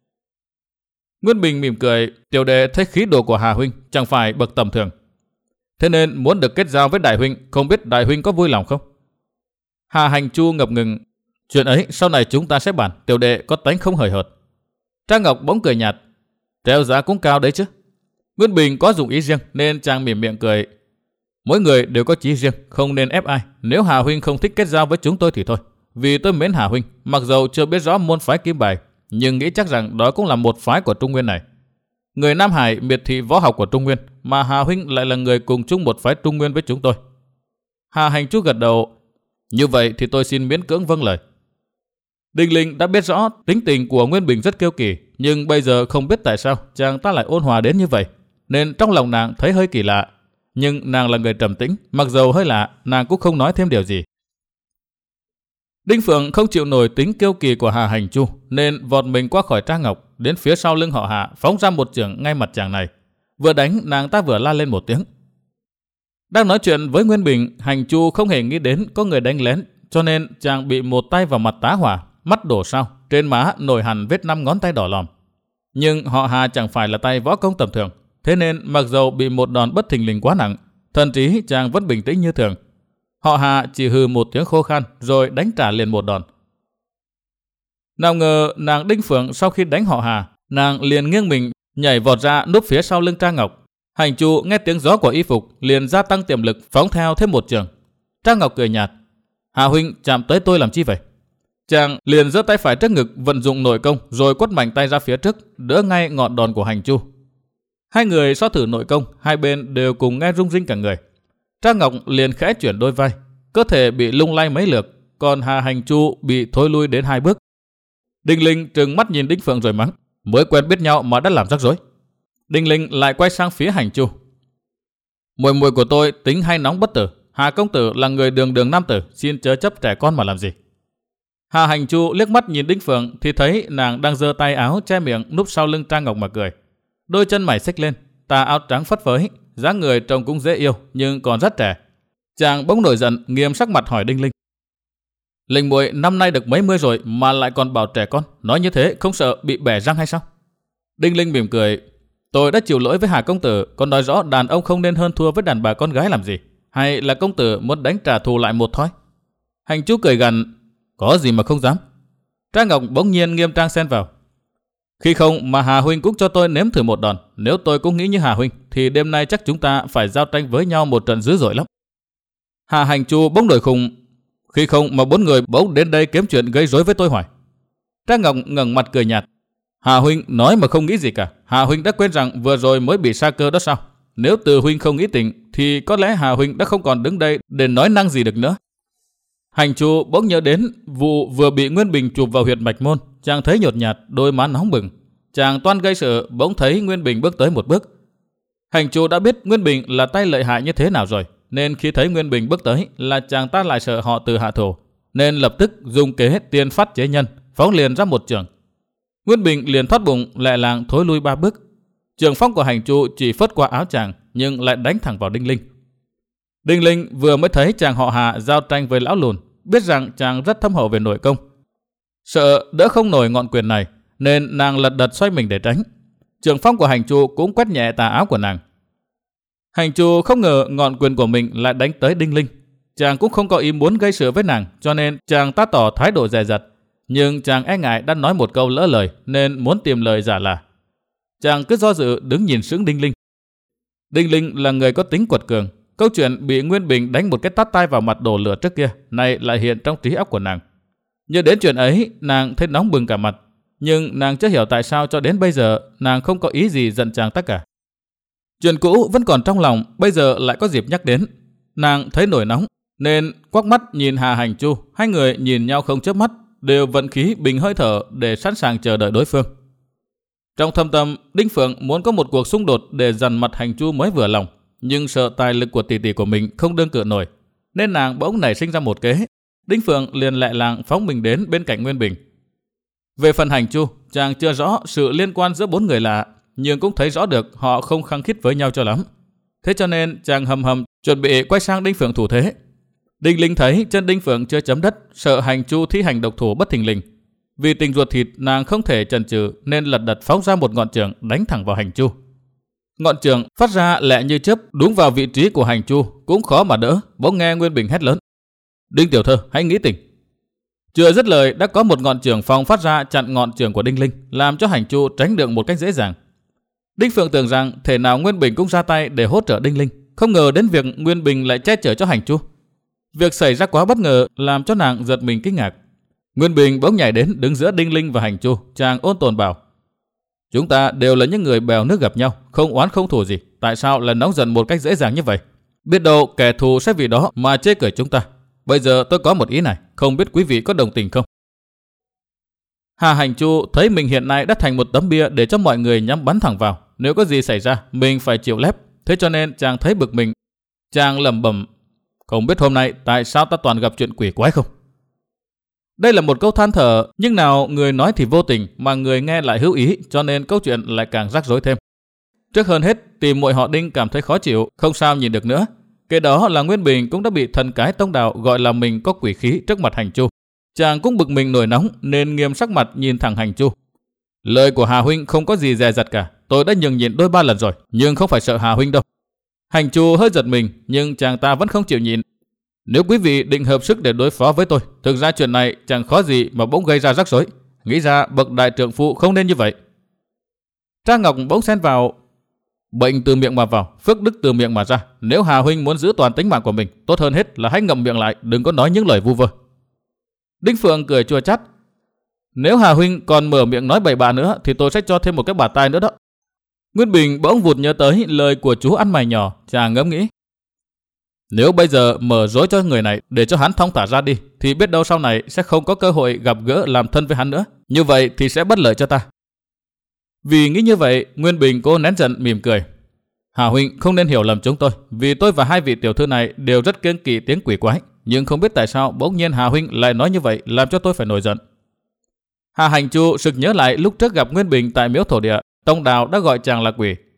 Nguyên Bình mỉm cười. Tiểu đệ thấy khí độ của Hà huynh chẳng phải bậc tầm thường, thế nên muốn được kết giao với đại huynh, không biết đại huynh có vui lòng không? Hà Hành Chu ngập ngừng. Chuyện ấy sau này chúng ta sẽ bàn, tiểu đệ có tánh không hời hợt. Trác Ngọc bỗng cười nhạt. Treo giá cũng cao đấy chứ. Nguyên Bình có dụng ý riêng nên chàng mỉm miệng cười. Mỗi người đều có chí riêng, không nên ép ai. Nếu Hà huynh không thích kết giao với chúng tôi thì thôi. Vì tôi mến Hà huynh, mặc dầu chưa biết rõ môn phái Kim Bài, nhưng nghĩ chắc rằng đó cũng là một phái của Trung Nguyên này. Người Nam Hải miệt thị võ học của Trung Nguyên, mà Hà huynh lại là người cùng chung một phái Trung Nguyên với chúng tôi. Hà Hành Chu gật đầu. Như vậy thì tôi xin miễn cưỡng vâng lời. Đinh Linh đã biết rõ tính tình của Nguyên Bình rất kiêu kỳ, nhưng bây giờ không biết tại sao chàng ta lại ôn hòa đến như vậy, nên trong lòng nàng thấy hơi kỳ lạ. Nhưng nàng là người trầm tĩnh, mặc dầu hơi lạ, nàng cũng không nói thêm điều gì. Đinh Phượng không chịu nổi tính kiêu kỳ của Hà Hành Chu, nên vọt mình qua khỏi Trác Ngọc, đến phía sau lưng họ Hạ, phóng ra một chưởng ngay mặt chàng này. Vừa đánh, nàng ta vừa la lên một tiếng. Đang nói chuyện với Nguyên Bình, Hành Chu không hề nghĩ đến có người đánh lén, cho nên chàng bị một tay vào mặt tá hỏa, mắt đổ sao, trên má nổi hẳn vết năm ngón tay đỏ lòm. Nhưng họ Hà chẳng phải là tay võ công tầm thường, thế nên mặc dầu bị một đòn bất thình lình quá nặng, thần trí chàng vẫn bình tĩnh như thường. Họ Hà chỉ hừ một tiếng khô khan rồi đánh trả liền một đòn. Nào ngờ nàng Đinh Phượng sau khi đánh họ Hà, nàng liền nghiêng mình nhảy vọt ra núp phía sau lưng Trác Ngọc. Hành Chu nghe tiếng gió của y phục liền gia tăng tiềm lực phóng theo thêm một trường. Trác Ngọc cười nhạt. Hà huynh chạm tới tôi làm chi vậy? Chàng liền giơ tay phải trước ngực vận dụng nội công rồi quất mạnh tay ra phía trước đỡ ngay ngọn đòn của Hành Chu. Hai người so thử nội công, hai bên đều cùng nghe rung rinh cả người. Trác Ngọc liền khẽ chuyển đôi vai, cơ thể bị lung lay mấy lượt, còn Hà Hành Chu bị thôi lui đến hai bước. Đinh Linh trừng mắt nhìn Đinh Phượng rồi mắng. Mới quen biết nhau mà đã làm rắc rối. Đinh Linh lại quay sang phía Hành Chu. Muội muội của tôi tính hay nóng bất tử, Hà công tử là người đường đường nam tử, xin chớ chấp trẻ con mà làm gì. Hà Hành Chu liếc mắt nhìn Đinh Phượng thì thấy nàng đang giơ tay áo che miệng núp sau lưng Trác Ngọc mà cười. Đôi chân mày xếch lên, tà áo trắng phất phới, dáng người trông cũng dễ yêu nhưng còn rất trẻ. Chàng bỗng nổi giận, nghiêm sắc mặt hỏi Đinh Linh: Linh muội năm nay được mấy mươi rồi mà lại còn bảo trẻ con, nói như thế không sợ bị bẻ răng hay sao? Đinh Linh mỉm cười: Tôi đã chịu lỗi với Hà công tử, còn nói rõ đàn ông không nên hơn thua với đàn bà con gái làm gì? Hay là công tử muốn đánh trả thù lại một thôi? Hành Chu cười gằn: Có gì mà không dám. Trang Ngọc bỗng nhiên nghiêm trang xen vào: Khi không mà Hà huynh cũng cho tôi nếm thử một đòn. Nếu tôi cũng nghĩ như Hà huynh thì đêm nay chắc chúng ta phải giao tranh với nhau một trận dữ dội lắm. Hà Hành Chu bỗng nổi khùng: Khi không mà bốn người bỗng đến đây kiếm chuyện gây rối với tôi hoài. Trang Ngọc ngẩng mặt cười nhạt: Hà huynh nói mà không nghĩ gì cả. Hà huynh đã quên rằng vừa rồi mới bị sa cơ đó sao? Nếu từ huynh không nghĩ tình thì có lẽ Hà huynh đã không còn đứng đây để nói năng gì được nữa. Hành Chu bỗng nhớ đến vụ vừa bị Nguyên Bình chụp vào huyệt mạch môn, chàng thấy nhột nhạt, đôi má nóng bừng. Chàng toan gây sự, bỗng thấy Nguyên Bình bước tới một bước. Hành Chu đã biết Nguyên Bình là tay lợi hại như thế nào rồi, nên khi thấy Nguyên Bình bước tới là chàng ta lại sợ họ Từ hạ thủ, nên lập tức dùng kế tiên phát chế nhân, phóng liền ra một chưởng. Nguyên Bình liền thoát bụng, lẹ làng thối lui ba bước. Chưởng phong của Hành Chu chỉ phất qua áo chàng, nhưng lại đánh thẳng vào Đinh Linh. Đinh Linh vừa mới thấy chàng họ Hà giao tranh với lão lùn, biết rằng chàng rất thâm hậu về nội công. Sợ đỡ không nổi ngọn quyền này, nên nàng lật đật xoay mình để tránh. Chưởng phong của Hành Chu cũng quét nhẹ tà áo của nàng. Hành Chu không ngờ ngọn quyền của mình lại đánh tới Đinh Linh. Chàng cũng không có ý muốn gây sự với nàng, cho nên chàng ta tỏ thái độ dè dặt. Nhưng chàng e ngại đã nói một câu lỡ lời, nên muốn tìm lời giả là. Chàng cứ do dự đứng nhìn sững Đinh Linh. Đinh Linh là người có tính quật cường. Câu chuyện bị Nguyên Bình đánh một cái tát tai vào mặt đổ lửa trước kia, nay lại hiện trong trí óc của nàng. Nhớ đến chuyện ấy, nàng thấy nóng bừng cả mặt. Nhưng nàng chưa hiểu tại sao cho đến bây giờ nàng không có ý gì giận chàng tất cả. Chuyện cũ vẫn còn trong lòng, bây giờ lại có dịp nhắc đến. Nàng thấy nổi nóng, nên quắc mắt nhìn Hà Hành Chu. Hai người nhìn nhau không chớp mắt, đều vận khí bình hơi thở để sẵn sàng chờ đợi đối phương. Trong thâm tâm, Đinh Phượng muốn có một cuộc xung đột để dằn mặt Hành Chu mới vừa lòng, nhưng sợ tài lực của tỷ tỷ của mình không đương cự nổi, nên nàng bỗng nảy sinh ra một kế. Đinh Phượng liền lẹ làng phóng mình đến bên cạnh Nguyên Bình. Về phần Hành Chu, chàng chưa rõ sự liên quan giữa bốn người lạ, nhưng cũng thấy rõ được họ không khăng khít với nhau cho lắm. Thế cho nên chàng hầm hầm chuẩn bị quay sang Đinh Phượng thủ thế. Đinh Linh thấy chân Đinh Phượng chưa chấm đất, sợ Hành Chu thi hành độc thủ bất thình lình. Vì tình ruột thịt, nàng không thể chần chừ nên lật đật phóng ra một ngọn chưởng đánh thẳng vào Hành Chu. Ngọn chưởng phát ra lẹ như chớp, đúng vào vị trí của Hành Chu, cũng khó mà đỡ. Bỗng nghe Nguyên Bình hét lớn: Đinh tiểu thơ, hãy nghĩ tình. Chưa dứt lời đã có một ngọn chưởng phong phát ra chặn ngọn chưởng của Đinh Linh, làm cho Hành Chu tránh được một cách dễ dàng. Đinh Phượng tưởng rằng thể nào Nguyên Bình cũng ra tay để hỗ trợ Đinh Linh, không ngờ đến việc Nguyên Bình lại che chở cho Hành Chu. Việc xảy ra quá bất ngờ làm cho nàng giật mình kinh ngạc. Nguyên Bình bỗng nhảy đến đứng giữa Đinh Linh và Hành Chu, chàng ôn tồn bảo: Chúng ta đều là những người bèo nước gặp nhau, không oán không thù gì, tại sao lại nóng giận một cách dễ dàng như vậy? Biết đâu kẻ thù sẽ vì đó mà chê cười chúng ta. Bây giờ tôi có một ý này, không biết quý vị có đồng tình không? Hà Hành Chu thấy mình hiện nay đã thành một tấm bia để cho mọi người nhắm bắn thẳng vào. Nếu có gì xảy ra, mình phải chịu lép. Thế cho nên chàng thấy bực mình. Chàng lẩm bẩm: Không biết hôm nay tại sao ta toàn gặp chuyện quỷ quái không? Đây là một câu than thở, nhưng nào người nói thì vô tình mà người nghe lại hữu ý, cho nên câu chuyện lại càng rắc rối thêm. Trước hơn hết, tìm muội họ Đinh cảm thấy khó chịu, không sao nhìn được nữa. Kế đó là Nguyên Bình cũng đã bị thần cái Tông Đạo gọi là mình có quỷ khí trước mặt Hành Chu. Chàng cũng bực mình nổi nóng nên nghiêm sắc mặt nhìn thẳng Hành Chu. Lời của Hà huynh không có gì dè dặt cả, tôi đã nhường nhịn đôi ba lần rồi, nhưng không phải sợ Hà huynh đâu. Hành Chu hơi giật mình, nhưng chàng ta vẫn không chịu nhịn. Nếu quý vị định hợp sức để đối phó với tôi, thực ra chuyện này chẳng khó gì mà bỗng gây ra rắc rối. Nghĩ ra bậc đại trượng phu không nên như vậy. Trang Ngọc bỗng xen vào: Bệnh từ miệng mà vào, phước đức từ miệng mà ra. Nếu Hà huynh muốn giữ toàn tính mạng của mình, tốt hơn hết là hãy ngậm miệng lại, đừng có nói những lời vu vơ. Đinh Phượng cười chua chát: Nếu Hà huynh còn mở miệng nói bậy bạ nữa thì tôi sẽ cho thêm một cái bạt tai nữa đó. Nguyên Bình bỗng vụt nhớ tới lời của chú ăn mày nhỏ, chàng ngẫm nghĩ: Nếu bây giờ mở dối cho người này để cho hắn thong thả ra đi, thì biết đâu sau này sẽ không có cơ hội gặp gỡ làm thân với hắn nữa. Như vậy thì sẽ bất lợi cho ta. Vì nghĩ như vậy, Nguyên Bình cố nén giận mỉm cười: Hà huynh không nên hiểu lầm chúng tôi, vì tôi và hai vị tiểu thư này đều rất kiêng kỵ tiếng quỷ quái, nhưng không biết tại sao bỗng nhiên Hà huynh lại nói như vậy, làm cho tôi phải nổi giận. Hà Hành Chu sực nhớ lại lúc trước gặp Nguyên Bình tại miếu thổ địa, Tông Đạo đã gọi chàng là quỷ.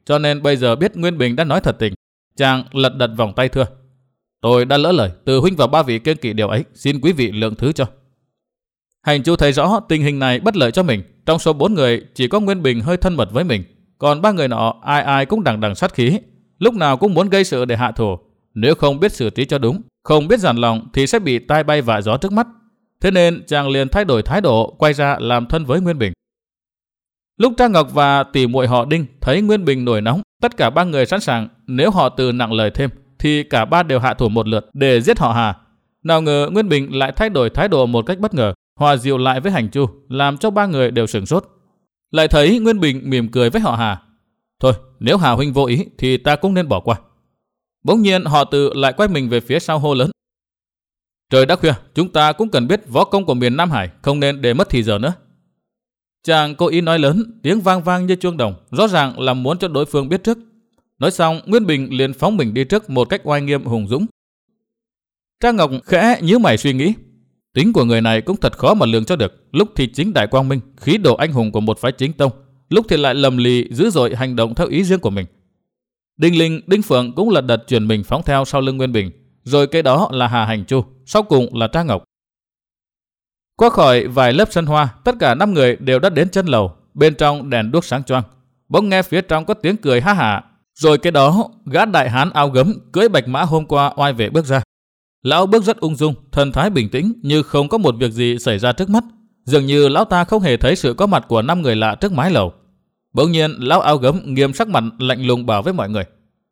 cho nên bây giờ biết Nguyên Bình đã nói thật tình. Chàng lật đật vòng tay thưa: Tôi đã lỡ lời, từ huynh và ba vị kiêng kỵ điều ấy, xin quý vị lượng thứ cho. Hành Chu thấy rõ tình hình này bất lợi cho mình. Trong số bốn người chỉ có Nguyên Bình hơi thân mật với mình, còn ba người nọ ai ai cũng đằng đằng sát khí, lúc nào cũng muốn gây sự để hạ thù. Nếu không biết xử trí cho đúng, không biết dàn lòng thì sẽ bị tai bay vạ gió trước mắt. Thế nên chàng liền thay đổi thái độ, quay ra làm thân với Nguyên Bình. Lúc Trang Ngọc và tỷ muội họ Đinh thấy Nguyên Bình nổi nóng, tất cả ba người sẵn sàng, nếu họ từ nặng lời thêm thì cả ba đều hạ thủ một lượt để giết họ Hà. Nào ngờ Nguyên Bình lại thay đổi thái độ một cách bất ngờ, hòa dịu lại với Hành Chu, làm cho ba người đều sửng sốt. Lại thấy Nguyên Bình mỉm cười với họ Hà: Thôi, nếu Hà huynh vô ý thì ta cũng nên bỏ qua. Bỗng nhiên họ Từ lại quay mình về phía sau hô lớn: Trời đã khuya, chúng ta cũng cần biết võ công của miền Nam Hải, không nên để mất thì giờ nữa. Chàng cố ý nói lớn, tiếng vang vang như chuông đồng, rõ ràng là muốn cho đối phương biết trước. Nói xong, Nguyên Bình liền phóng mình đi trước một cách oai nghiêm hùng dũng. Trang Ngọc khẽ nhíu mày suy nghĩ, tính của người này cũng thật khó mà lường cho được. Lúc thì chính đại quang minh, khí độ anh hùng của một phái chính tông, lúc thì lại lầm lì dữ dội hành động theo ý riêng của mình. Đinh Linh, Đinh Phượng cũng lật đật chuyển mình phóng theo sau lưng Nguyên Bình, rồi cái đó là Hà Hành Chu, sau cùng là Trang Ngọc. Qua khỏi vài lớp sân hoa, tất cả năm người đều đã đến chân lầu. Bên trong đèn đuốc sáng choang, bỗng nghe phía trong có tiếng cười ha hả. Rồi cái đó, gã đại hán áo gấm cưỡi bạch mã hôm qua oai vệ bước ra. Lão bước rất ung dung, thần thái bình tĩnh, như không có một việc gì xảy ra trước mắt. Dường như lão ta không hề thấy sự có mặt của năm người lạ trước mái lầu. Bỗng nhiên lão áo gấm nghiêm sắc mặt lạnh lùng bảo với mọi người: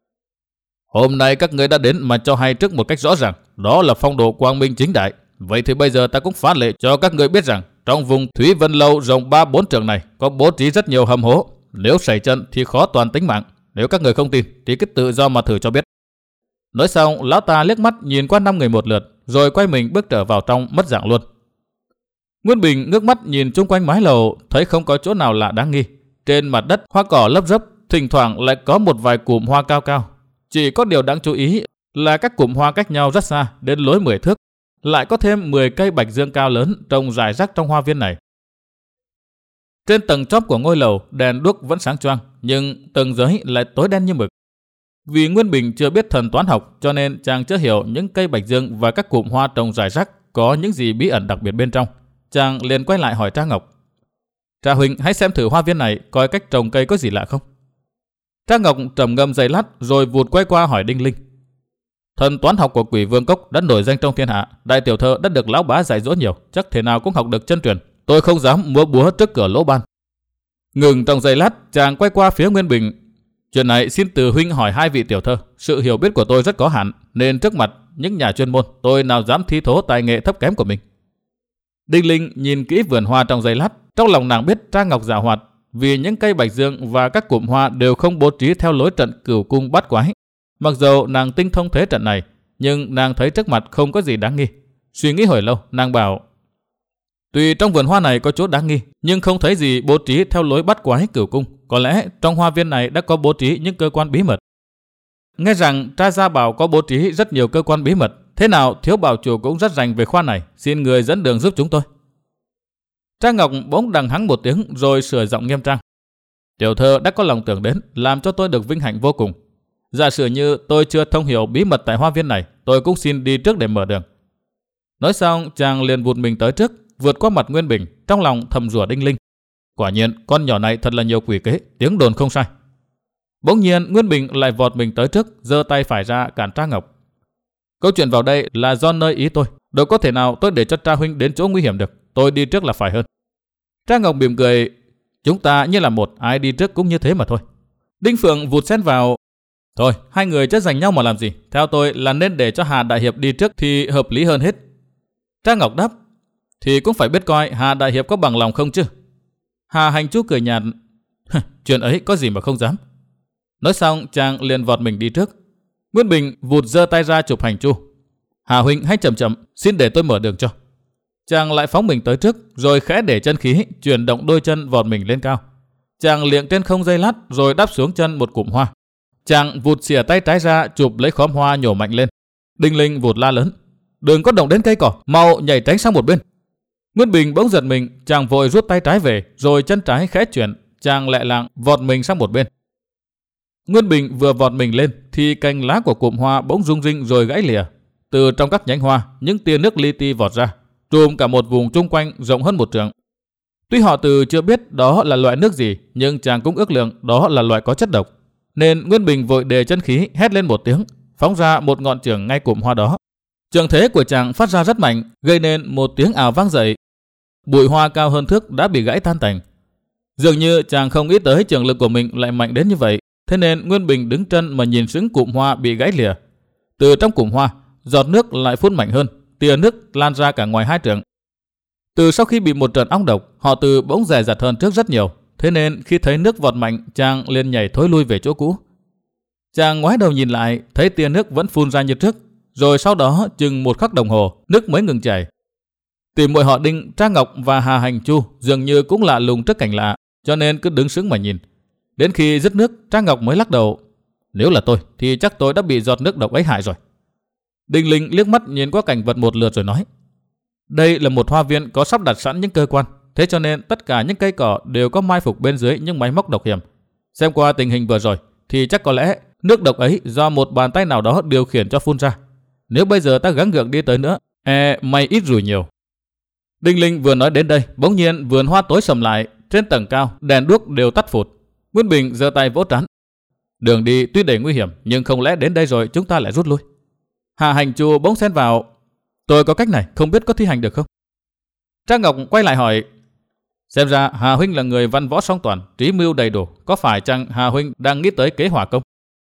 Hôm nay các người đã đến mà cho hay trước một cách rõ ràng, đó là phong độ quang minh chính đại. Vậy thì bây giờ ta cũng phá lệ cho các người biết rằng trong vùng Thúy Vân Lâu rộng ba bốn trượng này có bố trí rất nhiều hầm hố. Nếu sẩy chân thì khó toàn tính mạng. Nếu các người không tin thì cứ tự do mà thử cho biết. Nói xong, lão ta liếc mắt nhìn qua năm người một lượt, rồi quay mình bước trở vào trong mất dạng luôn. Nguyên Bình ngước mắt nhìn chung quanh mái lầu, thấy không có chỗ nào lạ đáng nghi. Trên mặt đất hoa cỏ lấp rấp, thỉnh thoảng lại có một vài cụm hoa cao cao. Chỉ có điều đáng chú ý là các cụm hoa cách nhau rất xa, đến lối mười thước. Lại có thêm mười cây bạch dương cao lớn trồng rải rác trong hoa viên này. Trên tầng chóp của ngôi lầu, đèn đuốc vẫn sáng choang, nhưng tầng dưới lại tối đen như mực. Vì Nguyên Bình chưa biết thần toán học, cho nên chàng chưa hiểu những cây bạch dương và các cụm hoa trồng rải rác có những gì bí ẩn đặc biệt bên trong. Chàng liền quay lại hỏi Trang Ngọc: Trà huynh hãy xem thử hoa viên này, coi cách trồng cây có gì lạ không. Trang Ngọc trầm ngâm giây lát, rồi vụt quay qua hỏi Đinh Linh: Thần toán học của Quỷ Vương Cốc đã nổi danh trong thiên hạ, đại tiểu thơ đã được lão bá dạy dỗ nhiều, chắc thể nào cũng học được chân truyền. Tôi không dám múa búa trước cửa lỗ ban. Ngừng trong giây lát, chàng quay qua phía Nguyên Bình: Chuyện này xin từ huynh hỏi hai vị tiểu thơ. Sự hiểu biết của tôi rất có hạn, nên trước mặt những nhà chuyên môn, tôi nào dám thi thố tài nghệ thấp kém của mình. Đinh Linh nhìn kỹ vườn hoa trong giây lát, trong lòng nàng biết Trang Ngọc giả hoạt, vì những cây bạch dương và các cụm hoa đều không bố trí theo lối trận cửu cung bát quái. Mặc dầu nàng tinh thông thế trận này, nhưng nàng thấy trước mặt không có gì đáng nghi. Suy nghĩ hồi lâu, nàng bảo: Tuy trong vườn hoa này có chỗ đáng nghi, nhưng không thấy gì bố trí theo lối bát quái cửu cung. Có lẽ trong hoa viên này đã có bố trí những cơ quan bí mật. Nghe rằng Tra Gia Bảo có bố trí rất nhiều cơ quan bí mật, thế nào thiếu bảo chủ cũng rất rành về khoa này, xin người dẫn đường giúp chúng tôi. Trang Ngọc bỗng đằng hắng một tiếng, rồi sửa giọng nghiêm trang: Tiểu thơ đã có lòng tưởng đến, làm cho tôi được vinh hạnh vô cùng. Giả sử như tôi chưa thông hiểu bí mật tại hoa viên này, tôi cũng xin đi trước để mở đường. Nói xong, chàng liền vụt mình tới trước, vượt qua mặt Nguyên Bình, trong lòng thầm rủa Đinh Linh: Quả nhiên con nhỏ này thật là nhiều quỷ kế, tiếng đồn không sai. Bỗng nhiên Nguyên Bình lại vọt mình tới trước, giơ tay phải ra cản Trang Ngọc: Câu chuyện vào đây là do nơi ý tôi, đâu có thể nào tôi để cho Tra huynh đến chỗ nguy hiểm được. Tôi đi trước là phải hơn. Trang Ngọc mỉm cười: Chúng ta như là một, ai đi trước cũng như thế mà thôi. Đinh Phượng vụt xen vào: Thôi, hai người chết giành nhau mà làm gì? Theo tôi là nên để cho Hà Đại Hiệp đi trước thì hợp lý hơn hết. Trang Ngọc đáp: Thì cũng phải biết coi Hà Đại Hiệp có bằng lòng không chứ. Hà Hành Chu cười nhạt: Chuyện ấy có gì mà không dám. Nói xong, chàng liền vọt mình đi trước. Nguyên Bình vụt giơ tay ra chụp Hành Chu: Hà huynh hãy chậm chậm, xin để tôi mở đường cho. Chàng lại phóng mình tới trước, rồi khẽ để chân khí, chuyển động đôi chân vọt mình lên cao. Chàng liệng trên không giây lát, rồi đáp xuống chân một cụm hoa. Chàng vụt xìa tay trái ra, chụp lấy khóm hoa nhổ mạnh lên. Đinh Linh vụt la lớn: Đừng có động đến cây cỏ, mau nhảy tránh sang một bên. Nguyên Bình bỗng giật mình, chàng vội rút tay trái về, rồi chân trái khẽ chuyển, chàng lẹ làng vọt mình sang một bên. Nguyên Bình vừa vọt mình lên thì cành lá của cụm hoa bỗng rung rinh rồi gãy lìa. Từ trong các nhánh hoa, những tia nước li ti vọt ra, trùm cả một vùng chung quanh rộng hơn một trượng. Tuy họ từ chưa biết đó là loại nước gì, nhưng chàng cũng ước lượng đó là loại có chất độc, nên Nguyên Bình vội đề chân khí hét lên một tiếng, phóng ra một ngọn chưởng ngay cụm hoa đó. Chưởng thế của chàng phát ra rất mạnh, gây nên một tiếng ào vang dậy. Bụi hoa cao hơn thước đã bị gãy tan tành. Dường như chàng không nghĩ tới chưởng lực của mình lại mạnh đến như vậy, thế nên Nguyên Bình đứng chân mà nhìn sững cụm hoa bị gãy lìa. Từ trong cụm hoa, giọt nước lại phun mạnh hơn, tia nước lan ra cả ngoài hai trượng. Từ sau khi bị một trận ong độc, họ từ bỗng dè dặt hơn trước rất nhiều, thế nên khi thấy nước vọt mạnh, chàng liền nhảy thối lui về chỗ cũ. Chàng ngoái đầu nhìn lại, thấy tia nước vẫn phun ra như trước, rồi sau đó chừng một khắc đồng hồ, nước mới ngừng chảy. Tìm muội họ Đinh, Trang Ngọc và Hà Hành Chu dường như cũng lạ lùng trước cảnh lạ, cho nên cứ đứng sững mà nhìn. Đến khi dứt nước, Trang Ngọc mới lắc đầu. Nếu là tôi thì chắc tôi đã bị giọt nước độc ấy hại rồi. Đinh Linh liếc mắt nhìn qua cảnh vật một lượt rồi nói. Đây là một hoa viên có sắp đặt sẵn những cơ quan, thế cho nên tất cả những cây cỏ đều có mai phục bên dưới những máy móc độc hiểm. Xem qua tình hình vừa rồi thì chắc có lẽ nước độc ấy do một bàn tay nào đó điều khiển cho phun ra. Nếu bây giờ ta gắng gượng đi tới nữa, e may ít rủi nhiều. Đinh Linh vừa nói đến đây, bỗng nhiên vườn hoa tối sầm lại, trên tầng cao đèn đuốc đều tắt phụt. Nguyên Bình giơ tay vỗ trán. Đường đi tuy đầy nguy hiểm, nhưng không lẽ đến đây rồi chúng ta lại rút lui? Hà Hành Chu bỗng xen vào. Tôi có cách này, không biết có thi hành được không? Trang Ngọc quay lại hỏi. Xem ra Hà huynh là người văn võ song toàn, trí mưu đầy đủ, có phải chăng Hà huynh đang nghĩ tới kế hỏa công?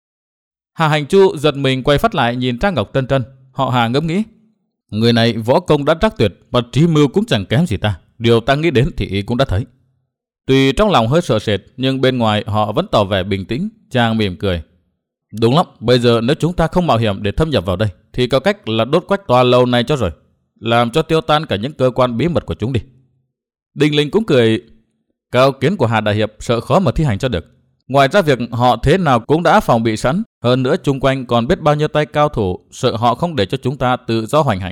Hà Hành Chu giật mình quay phát lại nhìn Trang Ngọc trân trân. Họ Hà ngẫm nghĩ. Người này võ công đã trắc tuyệt, và trí mưu cũng chẳng kém gì ta. Điều ta nghĩ đến thì cũng đã thấy. Tuy trong lòng hơi sợ sệt, nhưng bên ngoài họ vẫn tỏ vẻ bình tĩnh. Chàng mỉm cười. Đúng lắm, bây giờ nếu chúng ta không mạo hiểm để thâm nhập vào đây, thì có cách là đốt quách tòa lầu này cho rồi, làm cho tiêu tan cả những cơ quan bí mật của chúng đi. Đinh Linh cũng cười. Cao kiến của Hà đại hiệp sợ khó mà thi hành cho được. Ngoài ra việc họ thế nào cũng đã phòng bị sẵn, hơn nữa chung quanh còn biết bao nhiêu tay cao thủ, sợ họ không để cho chúng ta tự do hoành hành.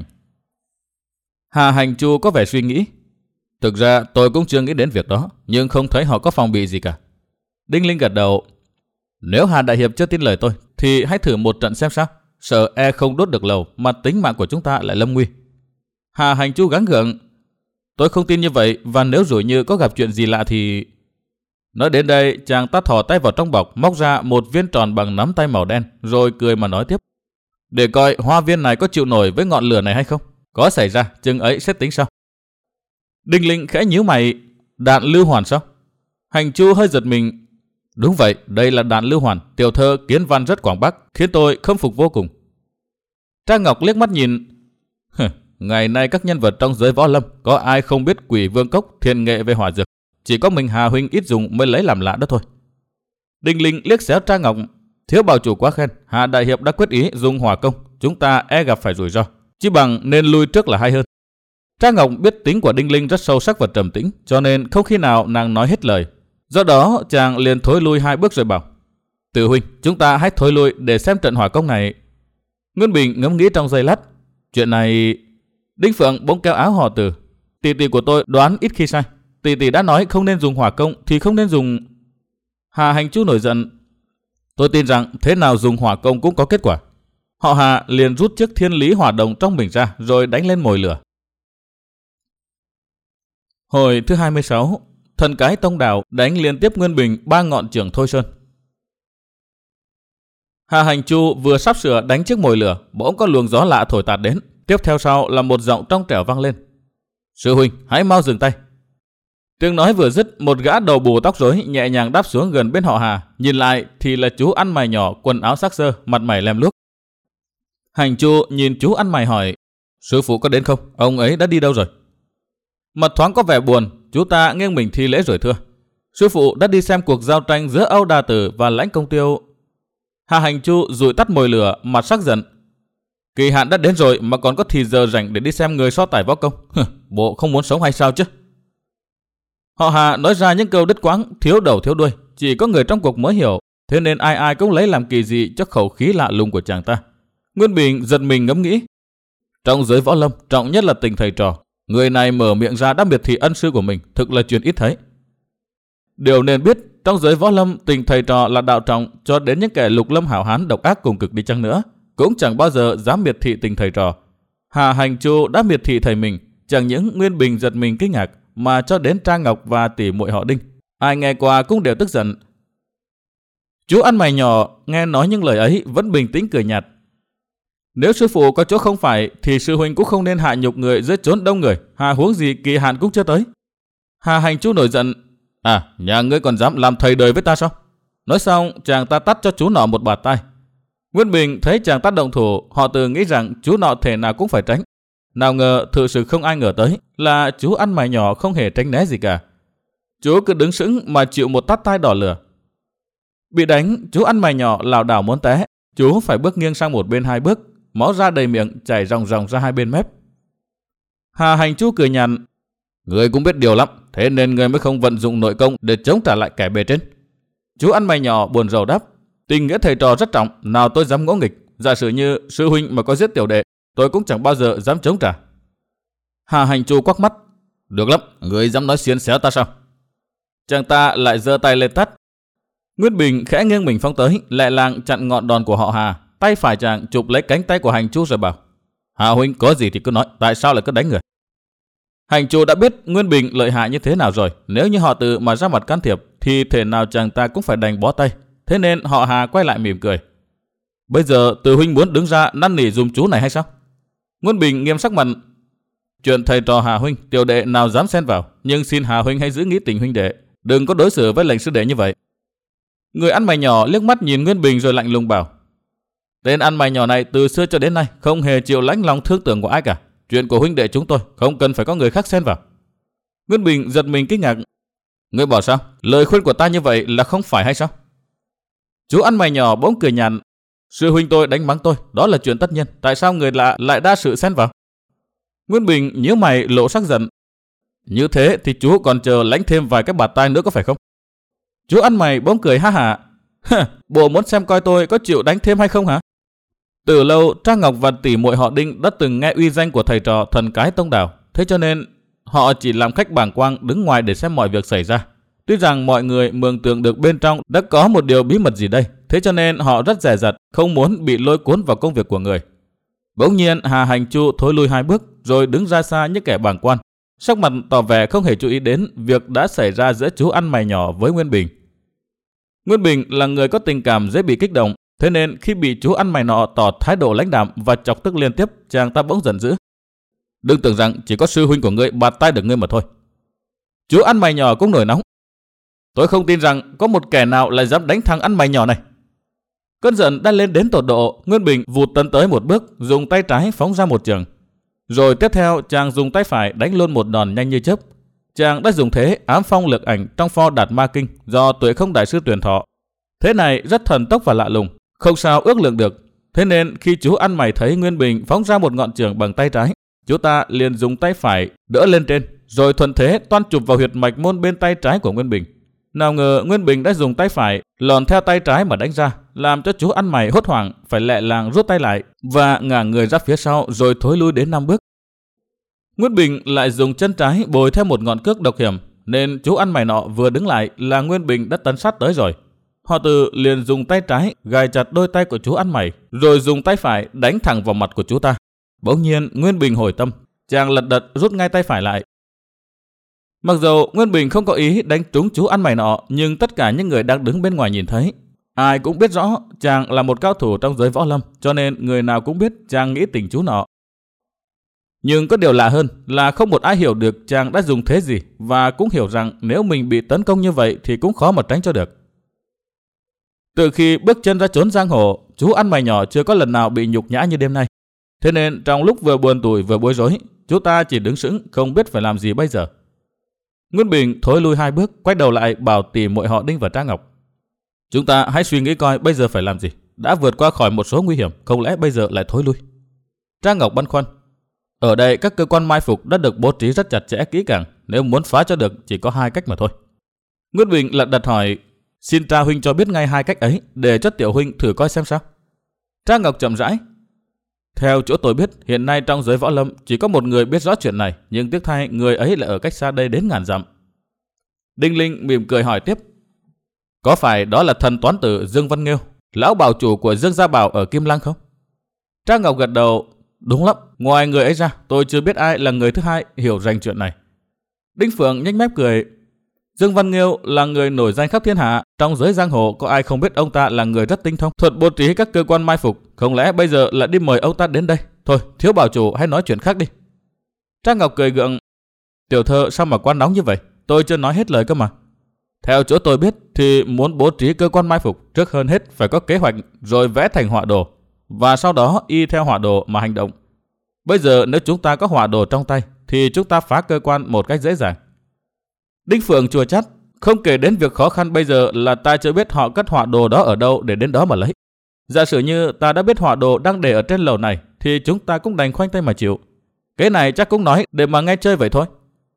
Hà Hành Chu có vẻ suy nghĩ. Thực ra tôi cũng chưa nghĩ đến việc đó, nhưng không thấy họ có phòng bị gì cả. Đinh Linh gật đầu. Nếu Hà đại hiệp chưa tin lời tôi, thì hãy thử một trận xem sao. Sợ e không đốt được lầu mà tính mạng của chúng ta lại lâm nguy. Hà Hành Chu gắng gượng. Tôi không tin như vậy, và nếu rủi như có gặp chuyện gì lạ thì... Nói đến đây, chàng ta thò tay vào trong bọc, móc ra một viên tròn bằng nắm tay màu đen, rồi cười mà nói tiếp. Để coi hoa viên này có chịu nổi với ngọn lửa này hay không. Có xảy ra, chừng ấy sẽ tính sau. Đinh Linh khẽ nhíu mày. Đạn lưu hoàn sao? Hành Chu hơi giật mình. Đúng vậy, đây là đạn lưu hoàn. Tiểu thơ kiến văn rất quảng bác, khiến tôi khâm phục vô cùng. Trang Ngọc liếc mắt nhìn. Ngày nay các nhân vật trong giới võ lâm, có ai không biết Quỷ Vương Cốc thiên nghệ về hỏa dược. Chỉ có mình Hà huynh ít dùng mới lấy làm lạ đó thôi. Đinh Linh liếc xéo Trang Ngọc. Thiếu bảo chủ quá khen, Hà đại hiệp đã quyết ý dùng hỏa công, chúng ta e gặp phải rủi ro, chỉ bằng nên lui trước là hay hơn. Trang Ngọc biết tính của Đinh Linh rất sâu sắc và trầm tĩnh, cho nên không khi nào nàng nói hết lời. Do đó chàng liền thối lui hai bước rồi bảo. Từ huynh, chúng ta hãy thối lui để xem trận hỏa công này. Nguyên Bình ngẫm nghĩ trong giây lát. Chuyện này... Đinh Phượng bỗng kéo áo họ Từ. Tỷ tỷ của tôi đoán ít khi sai. Tỷ tỷ đã nói không nên dùng hỏa công thì không nên dùng... Hà Hành Chu nổi giận. Tôi tin rằng thế nào dùng hỏa công cũng có kết quả. Họ Hà liền rút chiếc thiên lý hỏa đồng trong mình ra rồi đánh lên mồi lửa. Hồi thứ hai mươi sáu, thần cái Tông Đào đánh liên tiếp Nguyên Bình ba ngọn chưởng thôi sơn. Hà Hành Chu vừa sắp sửa đánh chiếc mồi lửa, bỗng có luồng gió lạ thổi tạt đến. Tiếp theo sau là một giọng trong trẻo vang lên. Sư huynh, hãy mau dừng tay. Tiếng nói vừa dứt, một gã đầu bù tóc rối nhẹ nhàng đáp xuống gần bên họ Hà. Nhìn lại thì là chú ăn mày nhỏ, quần áo sắc sơ, mặt mày lem luốc. Hành Chu nhìn chú ăn mày hỏi. Sư phụ có đến không? Ông ấy đã đi đâu rồi? Mặt thoáng có vẻ buồn, chú ta nghiêng mình thi lễ rồi thưa. Sư phụ đã đi xem cuộc giao tranh giữa Âu Đà Tử và Lãnh Công Tiêu. Hà Hành Chu dụi tắt mồi lửa, mặt sắc giận. Kỳ hạn đã đến rồi mà còn có thì giờ rảnh để đi xem người so tài võ công. Bộ không muốn sống hay sao chứ? Họ Hà nói ra những câu đứt quãng, thiếu đầu thiếu đuôi, chỉ có người trong cuộc mới hiểu, thế nên ai ai cũng lấy làm kỳ dị cho khẩu khí lạ lùng của chàng ta. Nguyên Bình giật mình ngẫm nghĩ. Trong giới võ lâm, trọng nhất là tình thầy trò. Người này mở miệng ra đã miệt thị ân sư của mình, thực là chuyện ít thấy. Điều nên biết, trong giới võ lâm, tình thầy trò là đạo trọng, cho đến những kẻ lục lâm hảo hán độc ác cùng cực đi chăng nữa, cũng chẳng bao giờ dám miệt thị tình thầy trò. Hà Hành Chu đã miệt thị thầy mình, chẳng những Nguyên Bình giật mình kinh ngạc, mà cho đến Trang Ngọc và tỷ muội họ Đinh, ai nghe qua cũng đều tức giận. Chú ăn mày nhỏ nghe nói những lời ấy vẫn bình tĩnh cười nhạt. Nếu sư phụ có chỗ không phải thì sư huynh cũng không nên hạ nhục người dưới chốn đông người, hà huống gì kỳ hạn cũng chưa tới. Hà Hành Chu nổi giận. À, nhà ngươi còn dám làm thầy đời với ta sao? Nói xong, chàng ta tát cho chú nọ một bạt tai. Nguyên Bình thấy chàng tác động thủ, họ tự nghĩ rằng chú nọ thể nào cũng phải tránh. Nào ngờ thực sự không ai ngờ tới là chú ăn mày nhỏ không hề tránh né gì cả. Chú cứ đứng sững mà chịu một tát tai đỏ lửa. Bị đánh, chú ăn mày nhỏ lảo đảo muốn té, chú phải bước nghiêng sang một bên hai bước, máu ra đầy miệng chảy ròng ròng ra hai bên mép. Hà Hành Chu cười nhàn. Ngươi cũng biết điều lắm, thế nên ngươi mới không vận dụng nội công để chống trả lại kẻ bề trên. Chú ăn mày nhỏ buồn rầu đáp. Tình nghĩa thầy trò rất trọng, nào tôi dám ngỗ nghịch. Giả sử như sư huynh mà có giết tiểu đệ, tôi cũng chẳng bao giờ dám chống trả. Hà Hành Chu quắc mắt. Được lắm, ngươi dám nói xiên xéo ta sao? Chàng ta lại giơ tay lên tát. Nguyên Bình khẽ nghiêng mình phóng tới, lẹ làng chặn ngọn đòn của họ Hà. Tay phải chàng chụp lấy cánh tay của Hành Chu rồi bảo. Hà huynh có gì thì cứ nói, tại sao lại cứ đánh người? Hành Chu đã biết Nguyên Bình lợi hại như thế nào rồi, nếu như họ Từ mà ra mặt can thiệp thì thể nào chàng ta cũng phải đành bó tay. Thế nên họ Hà quay lại mỉm cười. Bây giờ Từ huynh muốn đứng ra năn nỉ dùm chú này hay sao? Nguyên Bình nghiêm sắc mặt. Chuyện thầy trò Hà huynh, tiểu đệ nào dám xen vào, nhưng xin Hà huynh hãy giữ nghĩ tình huynh đệ, đừng có đối xử với lệnh sư đệ như vậy. Người ăn mày nhỏ liếc mắt nhìn Nguyên Bình rồi lạnh lùng bảo. Tên ăn mày nhỏ này từ xưa cho đến nay không hề chịu lãnh lòng thương tưởng của ai cả. Chuyện của huynh đệ chúng tôi không cần phải có người khác xen vào. Nguyên Bình giật mình kinh ngạc. Ngươi bảo sao? Lời khuyên của ta như vậy là không phải hay sao? Chú ăn mày nhỏ bỗng cười nhạt. Sư huynh tôi đánh mắng tôi, đó là chuyện tất nhiên. Tại sao người lạ lại đa sự xen vào? Nguyên Bình nhíu mày lộ sắc giận. Như thế thì chú còn chờ lãnh thêm vài cái bạt tai nữa có phải không? Chú ăn mày bỗng cười ha hả. Bộ muốn xem coi tôi có chịu đánh thêm hay không hả? Từ lâu Trang Ngọc và tỷ muội họ Đinh đã từng nghe uy danh của thầy trò thần cái Tông Đào, thế cho nên họ chỉ làm khách bàng quang đứng ngoài để xem mọi việc xảy ra. Tuy rằng mọi người mường tượng được bên trong đã có một điều bí mật gì đây, thế cho nên họ rất dè dặt, không muốn bị lôi cuốn vào công việc của người. Bỗng nhiên Hà Hành Chu thối lui hai bước rồi đứng ra xa như kẻ bàng quan, sắc mặt tỏ vẻ không hề chú ý đến việc đã xảy ra giữa chú ăn mày nhỏ với Nguyên Bình. Nguyên Bình là người có tình cảm dễ bị kích động, thế nên khi bị chú ăn mày nọ tỏ thái độ lãnh đạm và chọc tức liên tiếp, chàng ta bỗng giận dữ. Đừng tưởng rằng chỉ có sư huynh của ngươi bạt tai được ngươi mà thôi. Chú ăn mày nhỏ cũng nổi nóng. Tôi không tin rằng có một kẻ nào lại dám đánh thằng ăn mày nhỏ này. Cơn giận đã lên đến tột độ, Nguyên Bình vụt tấn tới một bước, dùng tay trái phóng ra một trường. Rồi tiếp theo chàng dùng tay phải đánh luôn một đòn nhanh như chớp. Chàng đã dùng thế ám phong lược ảnh trong pho Đạt Ma Kinh do Tuệ Không đại sư truyền thọ. Thế này rất thần tốc và lạ lùng, không sao ước lượng được. Thế nên khi chú ăn mày thấy Nguyên Bình phóng ra một ngọn chưởng bằng tay trái, chú ta liền dùng tay phải đỡ lên trên, rồi thuận thế toan chụp vào huyệt mạch môn bên tay trái của Nguyên Bình. Nào ngờ Nguyên Bình đã dùng tay phải lòn theo tay trái mà đánh ra, làm cho chú ăn mày hốt hoảng phải lẹ làng rút tay lại và ngả người ra phía sau rồi thối lui đến năm bước. Nguyên Bình lại dùng chân trái bồi theo một ngọn cước độc hiểm, nên chú ăn mày nọ vừa đứng lại là Nguyên Bình đã tấn sát tới rồi. Họ Từ liền dùng tay trái gài chặt đôi tay của chú ăn mày, rồi dùng tay phải đánh thẳng vào mặt của chú ta. Bỗng nhiên Nguyên Bình hồi tâm, chàng lật đật rút ngay tay phải lại. Mặc dù Nguyên Bình không có ý đánh trúng chú ăn mày nọ, nhưng tất cả những người đang đứng bên ngoài nhìn thấy, ai cũng biết rõ chàng là một cao thủ trong giới võ lâm, cho nên người nào cũng biết chàng nghĩ tình chú nọ. Nhưng có điều lạ hơn là không một ai hiểu được chàng đã dùng thế gì, và cũng hiểu rằng nếu mình bị tấn công như vậy thì cũng khó mà tránh cho được. Từ khi bước chân ra chốn giang hồ, chú ăn mày nhỏ chưa có lần nào bị nhục nhã như đêm nay. Thế nên trong lúc vừa buồn tủi vừa bối rối, chú ta chỉ đứng sững không biết phải làm gì bây giờ. Nguyên Bình thối lui hai bước, quay đầu lại bảo tỷ muội họ Đinh và Trang Ngọc. Chúng ta hãy suy nghĩ coi bây giờ phải làm gì. Đã vượt qua khỏi một số nguy hiểm, không lẽ bây giờ lại thối lui? Trang Ngọc băn khoăn. Ở đây các cơ quan mai phục đã được bố trí rất chặt chẽ kỹ càng, nếu muốn phá cho được chỉ có hai cách mà thôi. Nguyên Bình lật đật hỏi. Xin Tra huynh cho biết ngay hai cách ấy, để cho tiểu huynh thử coi xem sao. Trang Ngọc chậm rãi. Theo chỗ tôi biết, hiện nay trong giới võ lâm chỉ có một người biết rõ chuyện này, nhưng tiếc thay người ấy lại ở cách xa đây đến ngàn dặm. Đinh Linh mỉm cười hỏi tiếp. Có phải đó là thần toán tử Dương Văn Nghêu, lão bảo chủ của Dương Gia Bảo ở Kim Lăng không? Trang Ngọc gật đầu. Đúng lắm, ngoài người ấy ra, tôi chưa biết ai là người thứ hai hiểu rành chuyện này. Đinh Phượng nhếch mép cười. Dương Văn Nghêu là người nổi danh khắp thiên hạ, trong giới giang hồ có ai không biết ông ta là người rất tinh thông, thuật bố trí các cơ quan mai phục, không lẽ bây giờ lại đi mời ông ta đến đây? Thôi, thiếu bảo chủ hãy nói chuyện khác đi. Trang Ngọc cười gượng. Tiểu thơ sao mà quá nóng như vậy? Tôi chưa nói hết lời cơ mà. Theo chỗ tôi biết thì muốn bố trí cơ quan mai phục, trước hơn hết phải có kế hoạch rồi vẽ thành họa đồ, và sau đó y theo họa đồ mà hành động. Bây giờ nếu chúng ta có họa đồ trong tay thì chúng ta phá cơ quan một cách dễ dàng. Đinh Phượng chua chát. Không kể đến việc khó khăn bây giờ là ta chưa biết họ cất họa đồ đó ở đâu để đến đó mà lấy. Giả sử như ta đã biết họa đồ đang để ở trên lầu này thì chúng ta cũng đành khoanh tay mà chịu. Cái này chắc cũng nói để mà nghe chơi vậy thôi.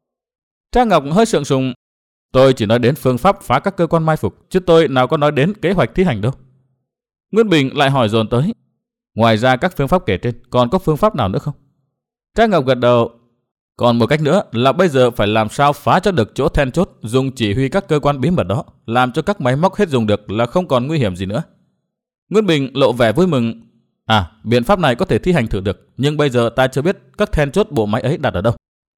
Trang Ngọc hơi sượng sùng. Tôi chỉ nói đến phương pháp phá các cơ quan mai phục, chứ tôi nào có nói đến kế hoạch thi hành đâu. Nguyên Bình lại hỏi dồn tới. Ngoài ra các phương pháp kể trên, còn có phương pháp nào nữa không? Trang Ngọc gật đầu. Còn một cách nữa là bây giờ phải làm sao phá cho được chỗ then chốt dùng chỉ huy các cơ quan bí mật đó, làm cho các máy móc hết dùng được là không còn nguy hiểm gì nữa. Nguyên Bình lộ vẻ vui mừng. À, biện pháp này có thể thi hành thử được, nhưng bây giờ ta chưa biết các then chốt bộ máy ấy đặt ở đâu.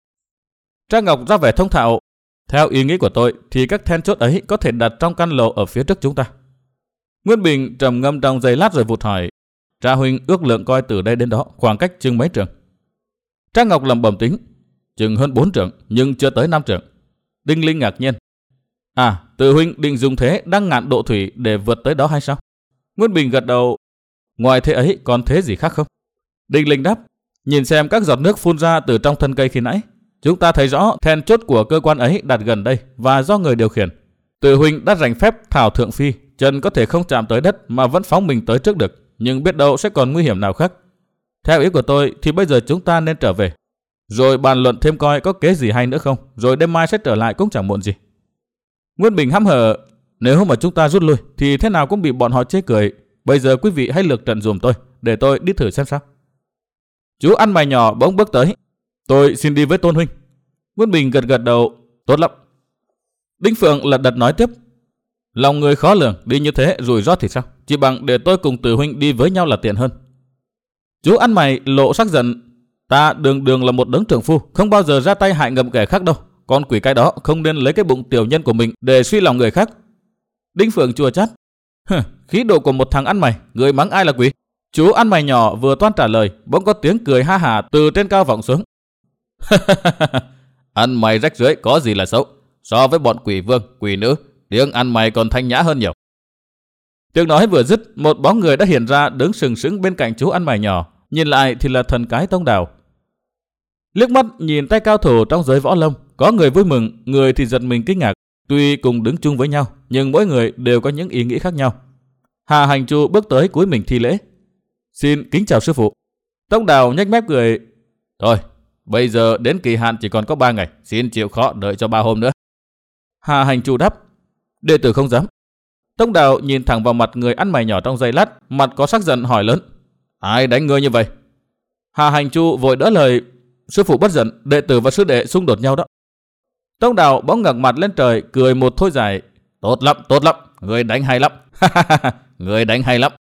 Trang Ngọc ra vẻ thông thạo. Theo ý nghĩ của tôi thì các then chốt ấy có thể đặt trong căn lầu ở phía trước chúng ta. Nguyên Bình trầm ngâm trong giây lát rồi vụt hỏi. Tra huynh ước lượng coi từ đây đến đó khoảng cách chừng mấy trượng? Trang Ngọc lẩm bẩm tính. Chừng hơn bốn trượng, nhưng chưa tới năm trượng. Đinh Linh ngạc nhiên. À, Từ huynh định dùng thế đăng ngạn độ thủy để vượt tới đó hay sao? Nguyên Bình gật đầu. Ngoài thế ấy còn thế gì khác không? Đinh Linh đáp. Nhìn xem các giọt nước phun ra từ trong thân cây khi nãy, chúng ta thấy rõ then chốt của cơ quan ấy đặt gần đây và do người điều khiển. Từ huynh đã rành phép thảo thượng phi, chân có thể không chạm tới đất mà vẫn phóng mình tới trước được, nhưng biết đâu sẽ còn nguy hiểm nào khác. Theo ý của tôi thì bây giờ chúng ta nên trở về, rồi bàn luận thêm coi có kế gì hay nữa không, rồi đêm mai sẽ trở lại cũng chẳng muộn gì. Nguyên Bình hăm hở. Nếu mà chúng ta rút lui thì thế nào cũng bị bọn họ chê cười. Bây giờ quý vị hãy lược trận dùm tôi, để tôi đi thử xem sao. Chú ăn mày nhỏ bỗng bước tới. Tôi xin đi với Tôn huynh. Nguyên Bình gật gật đầu. Tốt lắm. Đinh Phượng lật đật nói tiếp. Lòng người khó lường, đi như thế rủi ro thì sao? Chỉ bằng để tôi cùng Từ huynh đi với nhau là tiện hơn. Chú ăn mày lộ sắc giận. Ta đường đường là một đấng trưởng phu, không bao giờ ra tay hại ngầm kẻ khác đâu. Con quỷ cái đó không nên lấy cái bụng tiểu nhân của mình để suy lòng người khác. Đinh Phượng chua chát. Hừ, khí độ của một thằng ăn mày, người mắng ai là quỷ? Chú ăn mày nhỏ vừa toan trả lời, bỗng có tiếng cười ha hả từ trên cao vọng xuống. Ăn mày rách rưới có gì là xấu? So với bọn quỷ vương, quỷ nữ, tiếng ăn mày còn thanh nhã hơn nhiều. Tiếng nói vừa dứt, một bóng người đã hiện ra đứng sừng sững bên cạnh chú ăn mày nhỏ. Nhìn lại thì là thần cái Tông Đào. Liếc mắt nhìn tay cao thủ trong giới võ lâm, có người vui mừng, người thì giật mình kinh ngạc. Tuy cùng đứng chung với nhau, nhưng mỗi người đều có những ý nghĩ khác nhau. Hà Hành Chu bước tới cúi mình thi lễ. Xin kính chào sư phụ. Tông Đào nhếch mép cười. Thôi, bây giờ đến kỳ hạn chỉ còn có ba ngày, xin chịu khó đợi cho ba hôm nữa. Hà Hành Chu đáp. Đệ tử không dám. Tông Đào nhìn thẳng vào mặt người ăn mày nhỏ trong giây lát, mặt có sắc giận hỏi lớn. Ai đánh ngươi như vậy? Hà Hành Chu vội đỡ lời. Sư phụ bất giận, đệ tử và sư đệ xung đột nhau đó. Tông Đào bỗng ngẩng mặt lên trời, cười một thôi dài. Tốt lắm, tốt lắm, người đánh hay lắm. Người đánh hay lắm.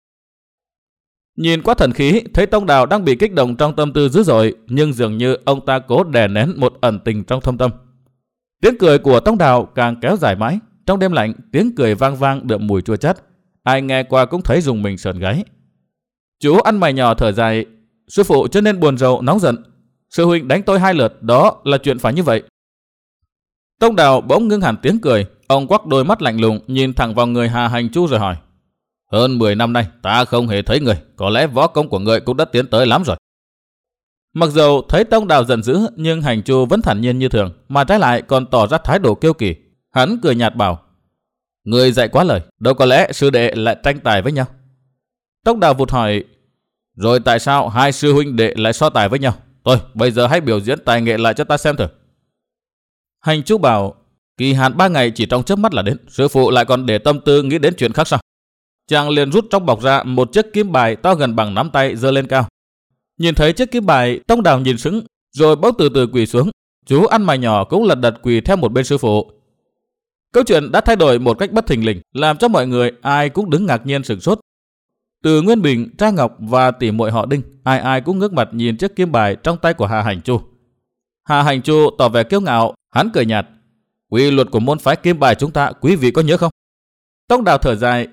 Nhìn qua thần khí, thấy Tông Đào đang bị kích động trong tâm tư dữ dội, nhưng dường như ông ta cố đè nén một ẩn tình trong thâm tâm. Tiếng cười của Tông Đào càng kéo dài mãi. Trong đêm lạnh, tiếng cười vang vang đượm mùi chua chát. Ai nghe qua cũng thấy rùng mình sờn gáy. Chú ăn mày nhỏ thở dài. Sư phụ cho nên buồn rầu nóng giận. Sư huynh đánh tôi hai lượt, đó là chuyện phải như vậy. Tông Đào bỗng ngưng hẳn tiếng cười. Ông quắc đôi mắt lạnh lùng nhìn thẳng vào người Hà Hành Chu rồi hỏi. Hơn mười năm nay ta không hề thấy người, có lẽ võ công của người cũng đã tiến tới lắm rồi. Mặc dù thấy Tông Đào giận dữ, nhưng Hành Chu vẫn thản nhiên như thường, mà trái lại còn tỏ ra thái độ kiêu kỳ. Hắn cười nhạt bảo. Người dạy quá lời, đâu có lẽ sư đệ lại tranh tài với nhau. Tông Đào vụt hỏi. Rồi tại sao hai sư huynh đệ lại so tài với nhau? Thôi bây giờ hãy biểu diễn tài nghệ lại cho ta xem thử. Hành Chu bảo. Kỳ hạn ba ngày chỉ trong chớp mắt là đến, sư phụ lại còn để tâm tư nghĩ đến chuyện khác sao? Chàng liền rút trong bọc ra một chiếc kim bài to gần bằng nắm tay giơ lên cao. Nhìn thấy chiếc kim bài, Tông Đào nhìn sững, rồi bỗng từ từ quỳ xuống. Chú ăn mày nhỏ cũng lật đật quỳ theo một bên sư phụ. Câu chuyện đã thay đổi một cách bất thình lình, làm cho mọi người ai cũng đứng ngạc nhiên sửng sốt. Từ Nguyên Bình, Trang Ngọc và tỷ muội họ Đinh, ai ai cũng ngước mặt nhìn chiếc kim bài trong tay của Hà Hành Chu. Hà Hành Chu tỏ vẻ kiêu ngạo, hắn cười nhạt. Quy luật của môn phái kim bài chúng ta, quý vị có nhớ không? Tông Đào thở dài.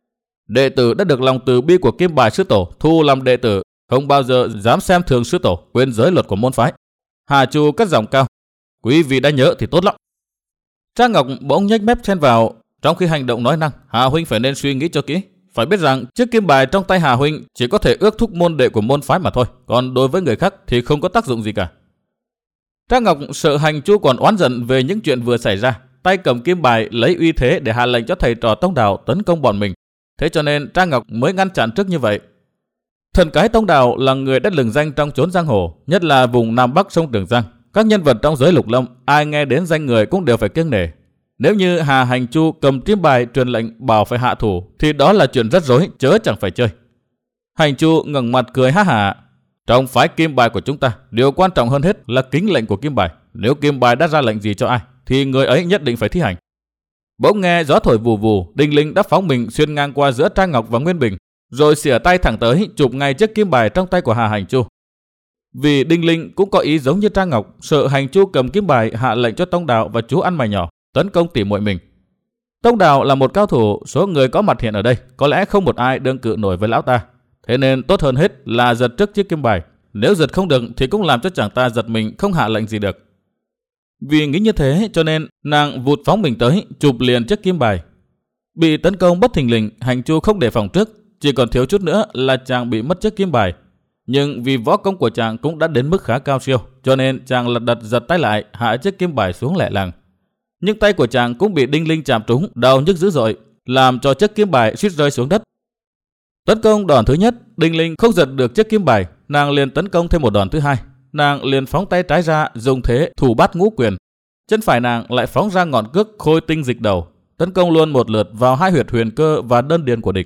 Đệ tử đã được lòng từ bi của kim bài sư tổ thu làm đệ tử, không bao giờ dám xem thường sư tổ, quên giới luật của môn phái. Hà Chu cất giọng cao. Quý vị đã nhớ thì tốt lắm. Trang Ngọc bỗng nhếch mép chen vào, trong khi hành động nói năng, Hà huynh phải nên suy nghĩ cho kỹ. Phải biết rằng chiếc kim bài trong tay Hà huynh chỉ có thể ước thúc môn đệ của môn phái mà thôi, còn đối với người khác thì không có tác dụng gì cả. Trang Ngọc sợ Hành Chu còn oán giận về những chuyện vừa xảy ra, tay cầm kim bài lấy uy thế để hạ lệnh cho thầy trò Tông Đào tấn công bọn mình. Thế cho nên Trang Ngọc mới ngăn chặn trước như vậy. Thần cái Tông Đào là người đã lừng danh trong chốn giang hồ, nhất là vùng Nam Bắc sông Trường Giang. Các nhân vật trong giới lục lâm, ai nghe đến danh người cũng đều phải kiêng nể. Nếu như Hà Hành Chu cầm kim bài truyền lệnh bảo phải hạ thủ, thì đó là chuyện rất rối, chớ chẳng phải chơi. Hành Chu ngẩng mặt cười ha hả. Trong phái kim bài của chúng ta, điều quan trọng hơn hết là kính lệnh của kim bài. Nếu kim bài đã ra lệnh gì cho ai, thì người ấy nhất định phải thi hành. Bỗng nghe gió thổi vù vù, Đinh Linh đã phóng mình xuyên ngang qua giữa Trang Ngọc và Nguyên Bình, rồi xỉa tay thẳng tới chụp ngay chiếc kim bài trong tay của Hà Hành Chu. Vì Đinh Linh cũng có ý giống như Trang Ngọc, sợ Hành Chu cầm kim bài hạ lệnh cho Tông Đào và chú ăn mày nhỏ tấn công tỉ muội mình. Tông Đào là một cao thủ, số người có mặt hiện ở đây có lẽ không một ai đương cự nổi với lão ta. Thế nên tốt hơn hết là giật trước chiếc kim bài. Nếu giật không được thì cũng làm cho chàng ta giật mình không hạ lệnh gì được. Vì nghĩ như thế cho nên nàng vụt phóng mình tới chụp liền chiếc kim bài. Bị tấn công bất thình lình, Hành Chu không đề phòng trước, chỉ còn thiếu chút nữa là chàng bị mất chiếc kim bài. Nhưng vì võ công của chàng cũng đã đến mức khá cao siêu, cho nên chàng lật đật giật tay lại hạ chiếc kim bài xuống lẹ làng. Nhưng tay của chàng cũng bị Đinh Linh chạm trúng, đau nhức dữ dội, làm cho chiếc kim bài suýt rơi xuống đất. Tấn công đòn thứ nhất, Đinh Linh không giật được chiếc kim bài, nàng liền tấn công thêm một đòn thứ hai. Nàng liền phóng tay trái ra, dùng thế thủ bát ngũ quyền. Chân phải nàng lại phóng ra ngọn cước khôi tinh dịch đầu, tấn công luôn một lượt vào hai huyệt huyền cơ và đơn điền của địch.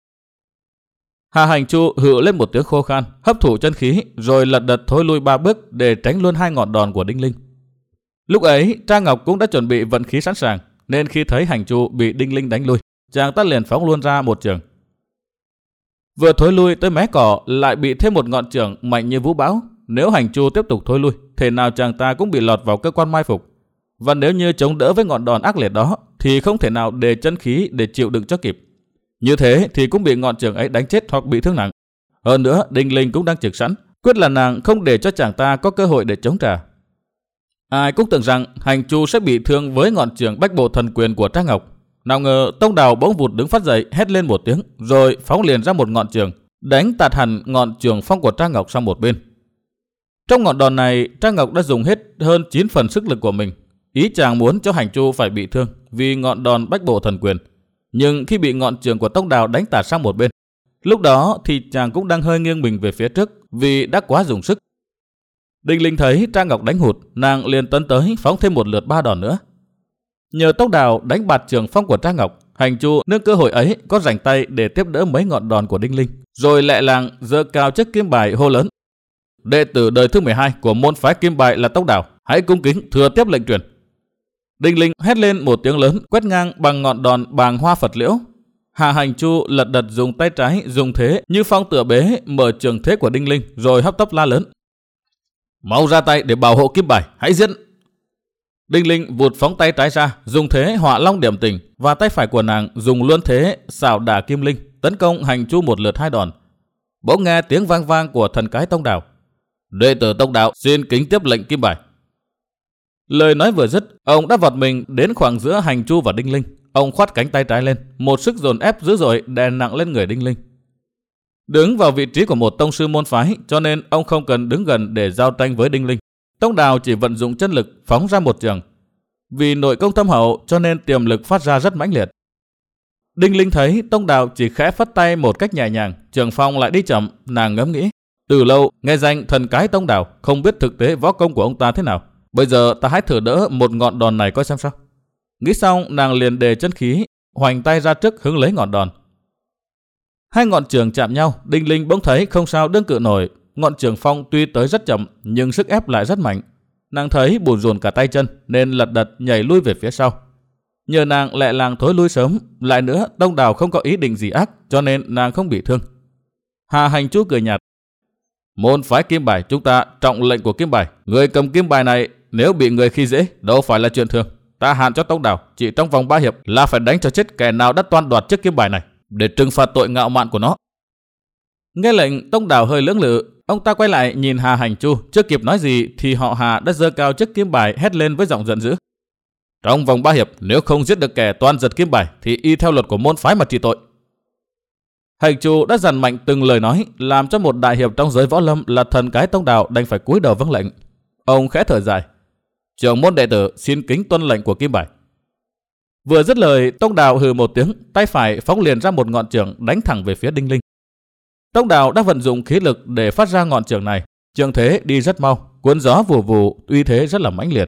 Hà Hành Chu hự lên một tiếng khô khan, hấp thụ chân khí, rồi lật đật thối lui ba bước để tránh luôn hai ngọn đòn của Đinh Linh. Lúc ấy, Trang Ngọc cũng đã chuẩn bị vận khí sẵn sàng, nên khi thấy Hành Chu bị Đinh Linh đánh lui, chàng ta liền phóng luôn ra một chưởng. Vừa thối lui tới mé cỏ lại bị thêm một ngọn chưởng mạnh như vũ bão. Nếu Hành Chu tiếp tục thối lui, thể nào chàng ta cũng bị lọt vào cơ quan mai phục. Và nếu như chống đỡ với ngọn đòn ác liệt đó, thì không thể nào đề chân khí để chịu đựng cho kịp. Như thế thì cũng bị ngọn chưởng ấy đánh chết hoặc bị thương nặng. Hơn nữa, Đinh Linh cũng đang trực sẵn, quyết là nàng không để cho chàng ta có cơ hội để chống trả. Ai cũng tưởng rằng Hành Chu sẽ bị thương với ngọn chưởng bách bộ thần quyền của Trang Ngọc. Nào ngờ Tông Đào bỗng vụt đứng phát dậy, hét lên một tiếng, rồi phóng liền ra một ngọn chưởng, đánh tạt hẳn ngọn chưởng phong của Trang Ngọc sang một bên. Trong ngọn đòn này, Trang Ngọc đã dùng hết hơn chín phần sức lực của mình. Ý chàng muốn cho Hành Chu phải bị thương vì ngọn đòn bách bộ thần quyền. Nhưng khi bị ngọn chưởng của Tông Đào đánh tạt sang một bên, lúc đó thì chàng cũng đang hơi nghiêng mình về phía trước vì đã quá dùng sức. Đinh Linh thấy Trang Ngọc đánh hụt, nàng liền tấn tới phóng thêm một lượt ba đòn nữa. Nhờ Tông Đào đánh bạt chưởng phong của Trang Ngọc, Hành Chu nương cơ hội ấy có rảnh tay để tiếp đỡ mấy ngọn đòn của Đinh Linh, rồi lẹ làng giơ cao chiếc kim bài hô lớn: đệ tử đời thứ mười hai của môn phái kim bài là Tông Đào, hãy cung kính thừa tiếp lệnh truyền. Đinh Linh hét lên một tiếng lớn, quét ngang bằng ngọn đòn bàng hoa Phật liễu. Hà Hành Chu lật đật dùng tay trái dùng thế như phong tựa bế mở trường thế của Đinh Linh, rồi hấp tấp la lớn: mau ra tay để bảo hộ kim bài, hãy giết! Đinh Linh vụt phóng tay trái ra, dùng thế họa long điểm tình, và tay phải của nàng dùng luôn thế xảo đả kim linh, tấn công Hành Chu một lượt hai đòn. Bỗng nghe tiếng vang vang của thần cái Tông Đào: đệ tử Tông Đào xin kính tiếp lệnh kim bài. Lời nói vừa dứt, ông đã vọt mình đến khoảng giữa Hành Chu và Đinh Linh. Ông khoát cánh tay trái lên, một sức dồn ép dữ dội đè nặng lên người Đinh Linh. Đứng vào vị trí của một tông sư môn phái, cho nên ông không cần đứng gần để giao tranh với Đinh Linh. Tông Đào chỉ vận dụng chân lực phóng ra một chưởng. Vì nội công thâm hậu cho nên tiềm lực phát ra rất mãnh liệt. Đinh Linh thấy Tông Đào chỉ khẽ phất tay một cách nhẹ nhàng, chưởng phong lại đi chậm, nàng ngẫm nghĩ: từ lâu nghe danh thần cái Tông Đào, không biết thực tế võ công của ông ta thế nào. Bây giờ ta hãy thử đỡ một ngọn đòn này coi xem sao. Nghĩ xong, nàng liền đề chân khí, hoành tay ra trước hứng lấy ngọn đòn. Hai ngọn chưởng chạm nhau, Đinh Linh bỗng thấy không sao đương cự nổi. Ngọn chưởng phong tuy tới rất chậm, nhưng sức ép lại rất mạnh. Nàng thấy bủn rủn cả tay chân, nên lật đật nhảy lui về phía sau. Nhờ nàng lẹ làng thối lui sớm, lại nữa Tông Đào không có ý định gì ác, cho nên nàng không bị thương. Hà Hành Chu cười nhạt. Môn phái Kim Bài chúng ta trọng lệnh của Kim Bài. Người cầm kim bài này nếu bị người khi dễ đâu phải là chuyện thường. Ta hạn cho Tông Đào chỉ trong vòng ba hiệp là phải đánh cho chết kẻ nào đã toan đoạt chiếc kim bài này, để trừng phạt tội ngạo mạn của nó. Nghe lệnh, Tông Đào hơi lưỡng lự. Ông ta quay lại nhìn Hà Hành Chu, chưa kịp nói gì thì họ Hà đã giơ cao chiếc kim bài, hét lên với giọng giận dữ. Trong vòng ba hiệp nếu không giết được kẻ toan giật kim bài thì y theo luật của môn phái mà trị tội. Hành Chu đã dằn mạnh từng lời nói, làm cho một đại hiệp trong giới võ lâm là thần cái Tông Đào đành phải cúi đầu vâng lệnh. Ông khẽ thở dài. Trưởng môn đệ tử xin kính tuân lệnh của kim bài. Vừa dứt lời, Tông Đào hừ một tiếng, tay phải phóng liền ra một ngọn chưởng đánh thẳng về phía Đinh Linh. Tông Đào đã vận dụng khí lực để phát ra ngọn chưởng này, chưởng thế đi rất mau, cuốn gió vù vù, uy thế rất là mãnh liệt.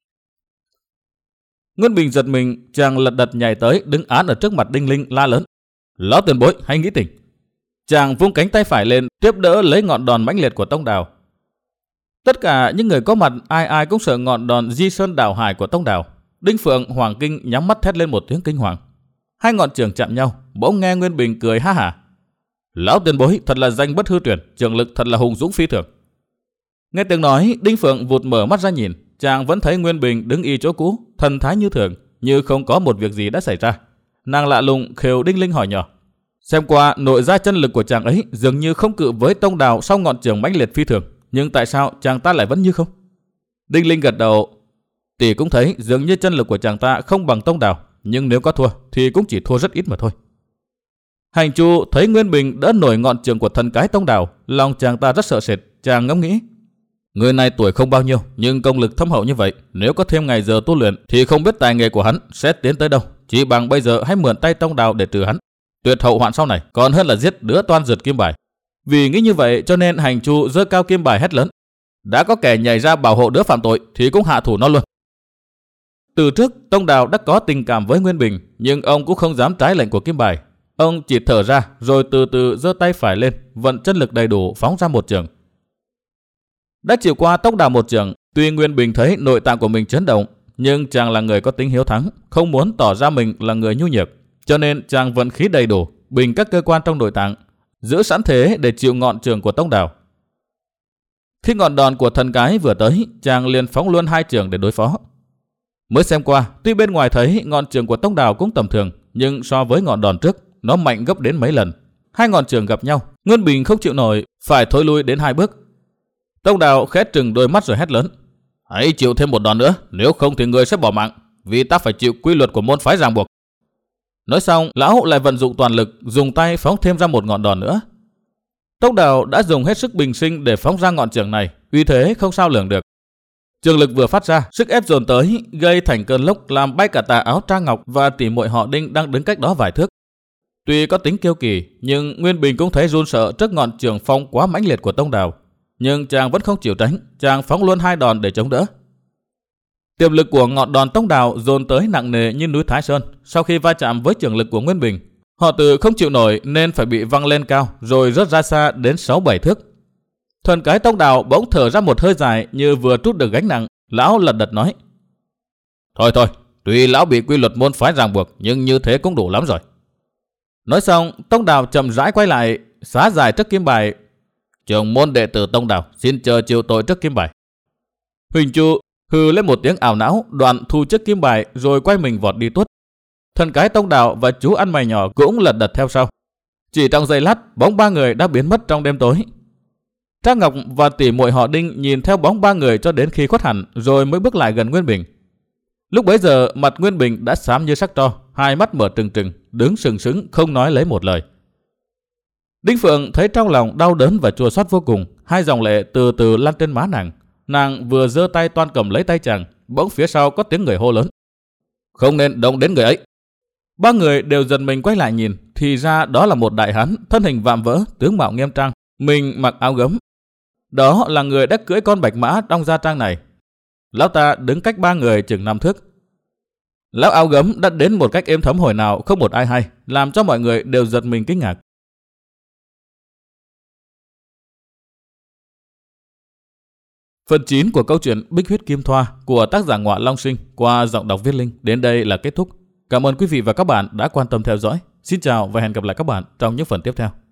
Nguyên Bình giật mình, chàng lật đật nhảy tới, đứng án ở trước mặt Đinh Linh la lớn: Lão tiền bối, hãy nghĩ tình! Chàng vung cánh tay phải lên, tiếp đỡ lấy ngọn đòn mãnh liệt của Tông Đào. Tất cả những người có mặt ai ai cũng sợ ngọn đòn di sơn đảo hải của Tông Đào. Đinh Phượng, Hoàng Kinh nhắm mắt thét lên một tiếng kinh hoàng. Hai ngọn chưởng chạm nhau, bỗng nghe Nguyên Bình cười ha hả: Lão tiền bối thật là danh bất hư truyền, trường lực thật là hùng dũng phi thường. Nghe tiếng nói, Đinh Phượng vụt mở mắt ra nhìn, chàng vẫn thấy Nguyên Bình đứng y chỗ cũ, thần thái như thường, như không có một việc gì đã xảy ra. Nàng lạ lùng khều Đinh Linh hỏi nhỏ: Xem qua nội ra chân lực của chàng ấy dường như không cự với Tông Đào sau ngọn chưởng mãnh liệt phi thường, nhưng tại sao chàng ta lại vẫn như không? Đinh Linh gật đầu. Tỷ cũng thấy dường như chân lực của chàng ta không bằng Tông Đào, nhưng nếu có thua thì cũng chỉ thua rất ít mà thôi. Hành Chu thấy Nguyên Bình đỡ nổi ngọn chưởng của thần cái Tông Đào, lòng chàng ta rất sợ sệt. Chàng ngẫm nghĩ, người này tuổi không bao nhiêu nhưng công lực thâm hậu như vậy, nếu có thêm ngày giờ tu luyện thì không biết tài nghệ của hắn sẽ tiến tới đâu. Chỉ bằng bây giờ hãy mượn tay Tông Đào để trừ hắn, tuyệt hậu hoạn sau này, còn hơn là giết đứa toan giật kim bài. Vì nghĩ như vậy cho nên Hành Chu giơ cao kim bài hét lớn: Đã có kẻ nhảy ra bảo hộ đứa phạm tội thì cũng hạ thủ nó luôn. Từ trước Tông Đào đã có tình cảm với Nguyên Bình, nhưng ông cũng không dám trái lệnh của kim bài. Ông chỉ thở ra rồi từ từ giơ tay phải lên, vận chân lực đầy đủ phóng ra một chưởng. Đã chịu qua Tông Đào một chưởng, tuy Nguyên Bình thấy nội tạng của mình chấn động, nhưng chàng là người có tính hiếu thắng, không muốn tỏ ra mình là người nhu nhược, cho nên chàng vận khí đầy đủ, bình các cơ quan trong nội tạng, giữ sẵn thế để chịu ngọn chưởng của Tông Đào. Khi ngọn đòn của thần cái vừa tới, chàng liền phóng luôn hai chưởng để đối phó. Mới xem qua, tuy bên ngoài thấy ngọn chưởng của Tông Đào cũng tầm thường, nhưng so với ngọn đòn trước, nó mạnh gấp đến mấy lần. Hai ngọn chưởng gặp nhau, Nguyên Bình không chịu nổi, phải thối lui đến hai bước. Tông Đào khẽ trừng đôi mắt rồi hét lớn: Hãy chịu thêm một đòn nữa, nếu không thì người sẽ bỏ mạng, vì ta phải chịu quy luật của môn phái ràng buộc. Nói xong, lão lại vận dụng toàn lực, dùng tay phóng thêm ra một ngọn đòn nữa. Tông Đào đã dùng hết sức bình sinh để phóng ra ngọn chưởng này, uy thế không sao lường được. Trường lực vừa phát ra, sức ép dồn tới, gây thành cơn lốc làm bay cả tà áo Trang Ngọc và tỷ muội họ Đinh đang đứng cách đó vài thước. Tuy có tính kiêu kỳ, nhưng Nguyên Bình cũng thấy run sợ trước ngọn chưởng phong quá mãnh liệt của Tông Đào. Nhưng chàng vẫn không chịu tránh, chàng phóng luôn hai đòn để chống đỡ. Tiềm lực của ngọn đòn Tông Đào dồn tới nặng nề như núi Thái Sơn. Sau khi va chạm với trường lực của Nguyên Bình, họ tự không chịu nổi nên phải bị văng lên cao, rồi rớt ra xa đến sáu bảy thước. Thần cái Tông Đào bỗng thở ra một hơi dài như vừa trút được gánh nặng. Lão lật đật nói: Thôi thôi, tuy lão bị quy luật môn phái ràng buộc, nhưng như thế cũng đủ lắm rồi. Nói xong, Tông Đào chậm rãi quay lại, xá dài trước kim bài: Trưởng môn đệ tử Tông Đào xin chờ chịu tội trước kim bài. Huỳnh Chu hừ lên một tiếng ảo não, đoạn thu chiếc kim bài rồi quay mình vọt đi tuốt. Thần cái Tông Đào và chú ăn mày nhỏ cũng lật đật theo sau. Chỉ trong giây lát, bóng ba người đã biến mất trong đêm tối. Trang Ngọc và tỷ muội họ Đinh nhìn theo bóng ba người cho đến khi khuất hẳn, rồi mới bước lại gần Nguyên Bình. Lúc bấy giờ mặt Nguyên Bình đã xám như sắc tro, hai mắt mở trừng trừng, đứng sừng sững không nói lấy một lời. Đinh Phượng thấy trong lòng đau đớn và chua xót vô cùng, hai dòng lệ từ từ lan trên má nàng. Nàng vừa giơ tay toan cầm lấy tay chàng, bỗng phía sau có tiếng người hô lớn: Không nên động đến người ấy. Ba người đều giật mình quay lại nhìn, thì ra đó là một đại hán, thân hình vạm vỡ, tướng mạo nghiêm trang, mình mặc áo gấm. Đó là người đã cưỡi con bạch mã trong gia trang này. Lão ta đứng cách ba người chừng năm thước. Lão áo gấm đã đến một cách êm thấm hồi nào không một ai hay, làm cho mọi người đều giật mình kinh ngạc. Phần chín của câu chuyện Bích Huyết Kim Thoa của tác giả Ngọa Long Sinh qua giọng đọc Viết Linh đến đây là kết thúc. Cảm ơn quý vị và các bạn đã quan tâm theo dõi. Xin chào và hẹn gặp lại các bạn trong những phần tiếp theo.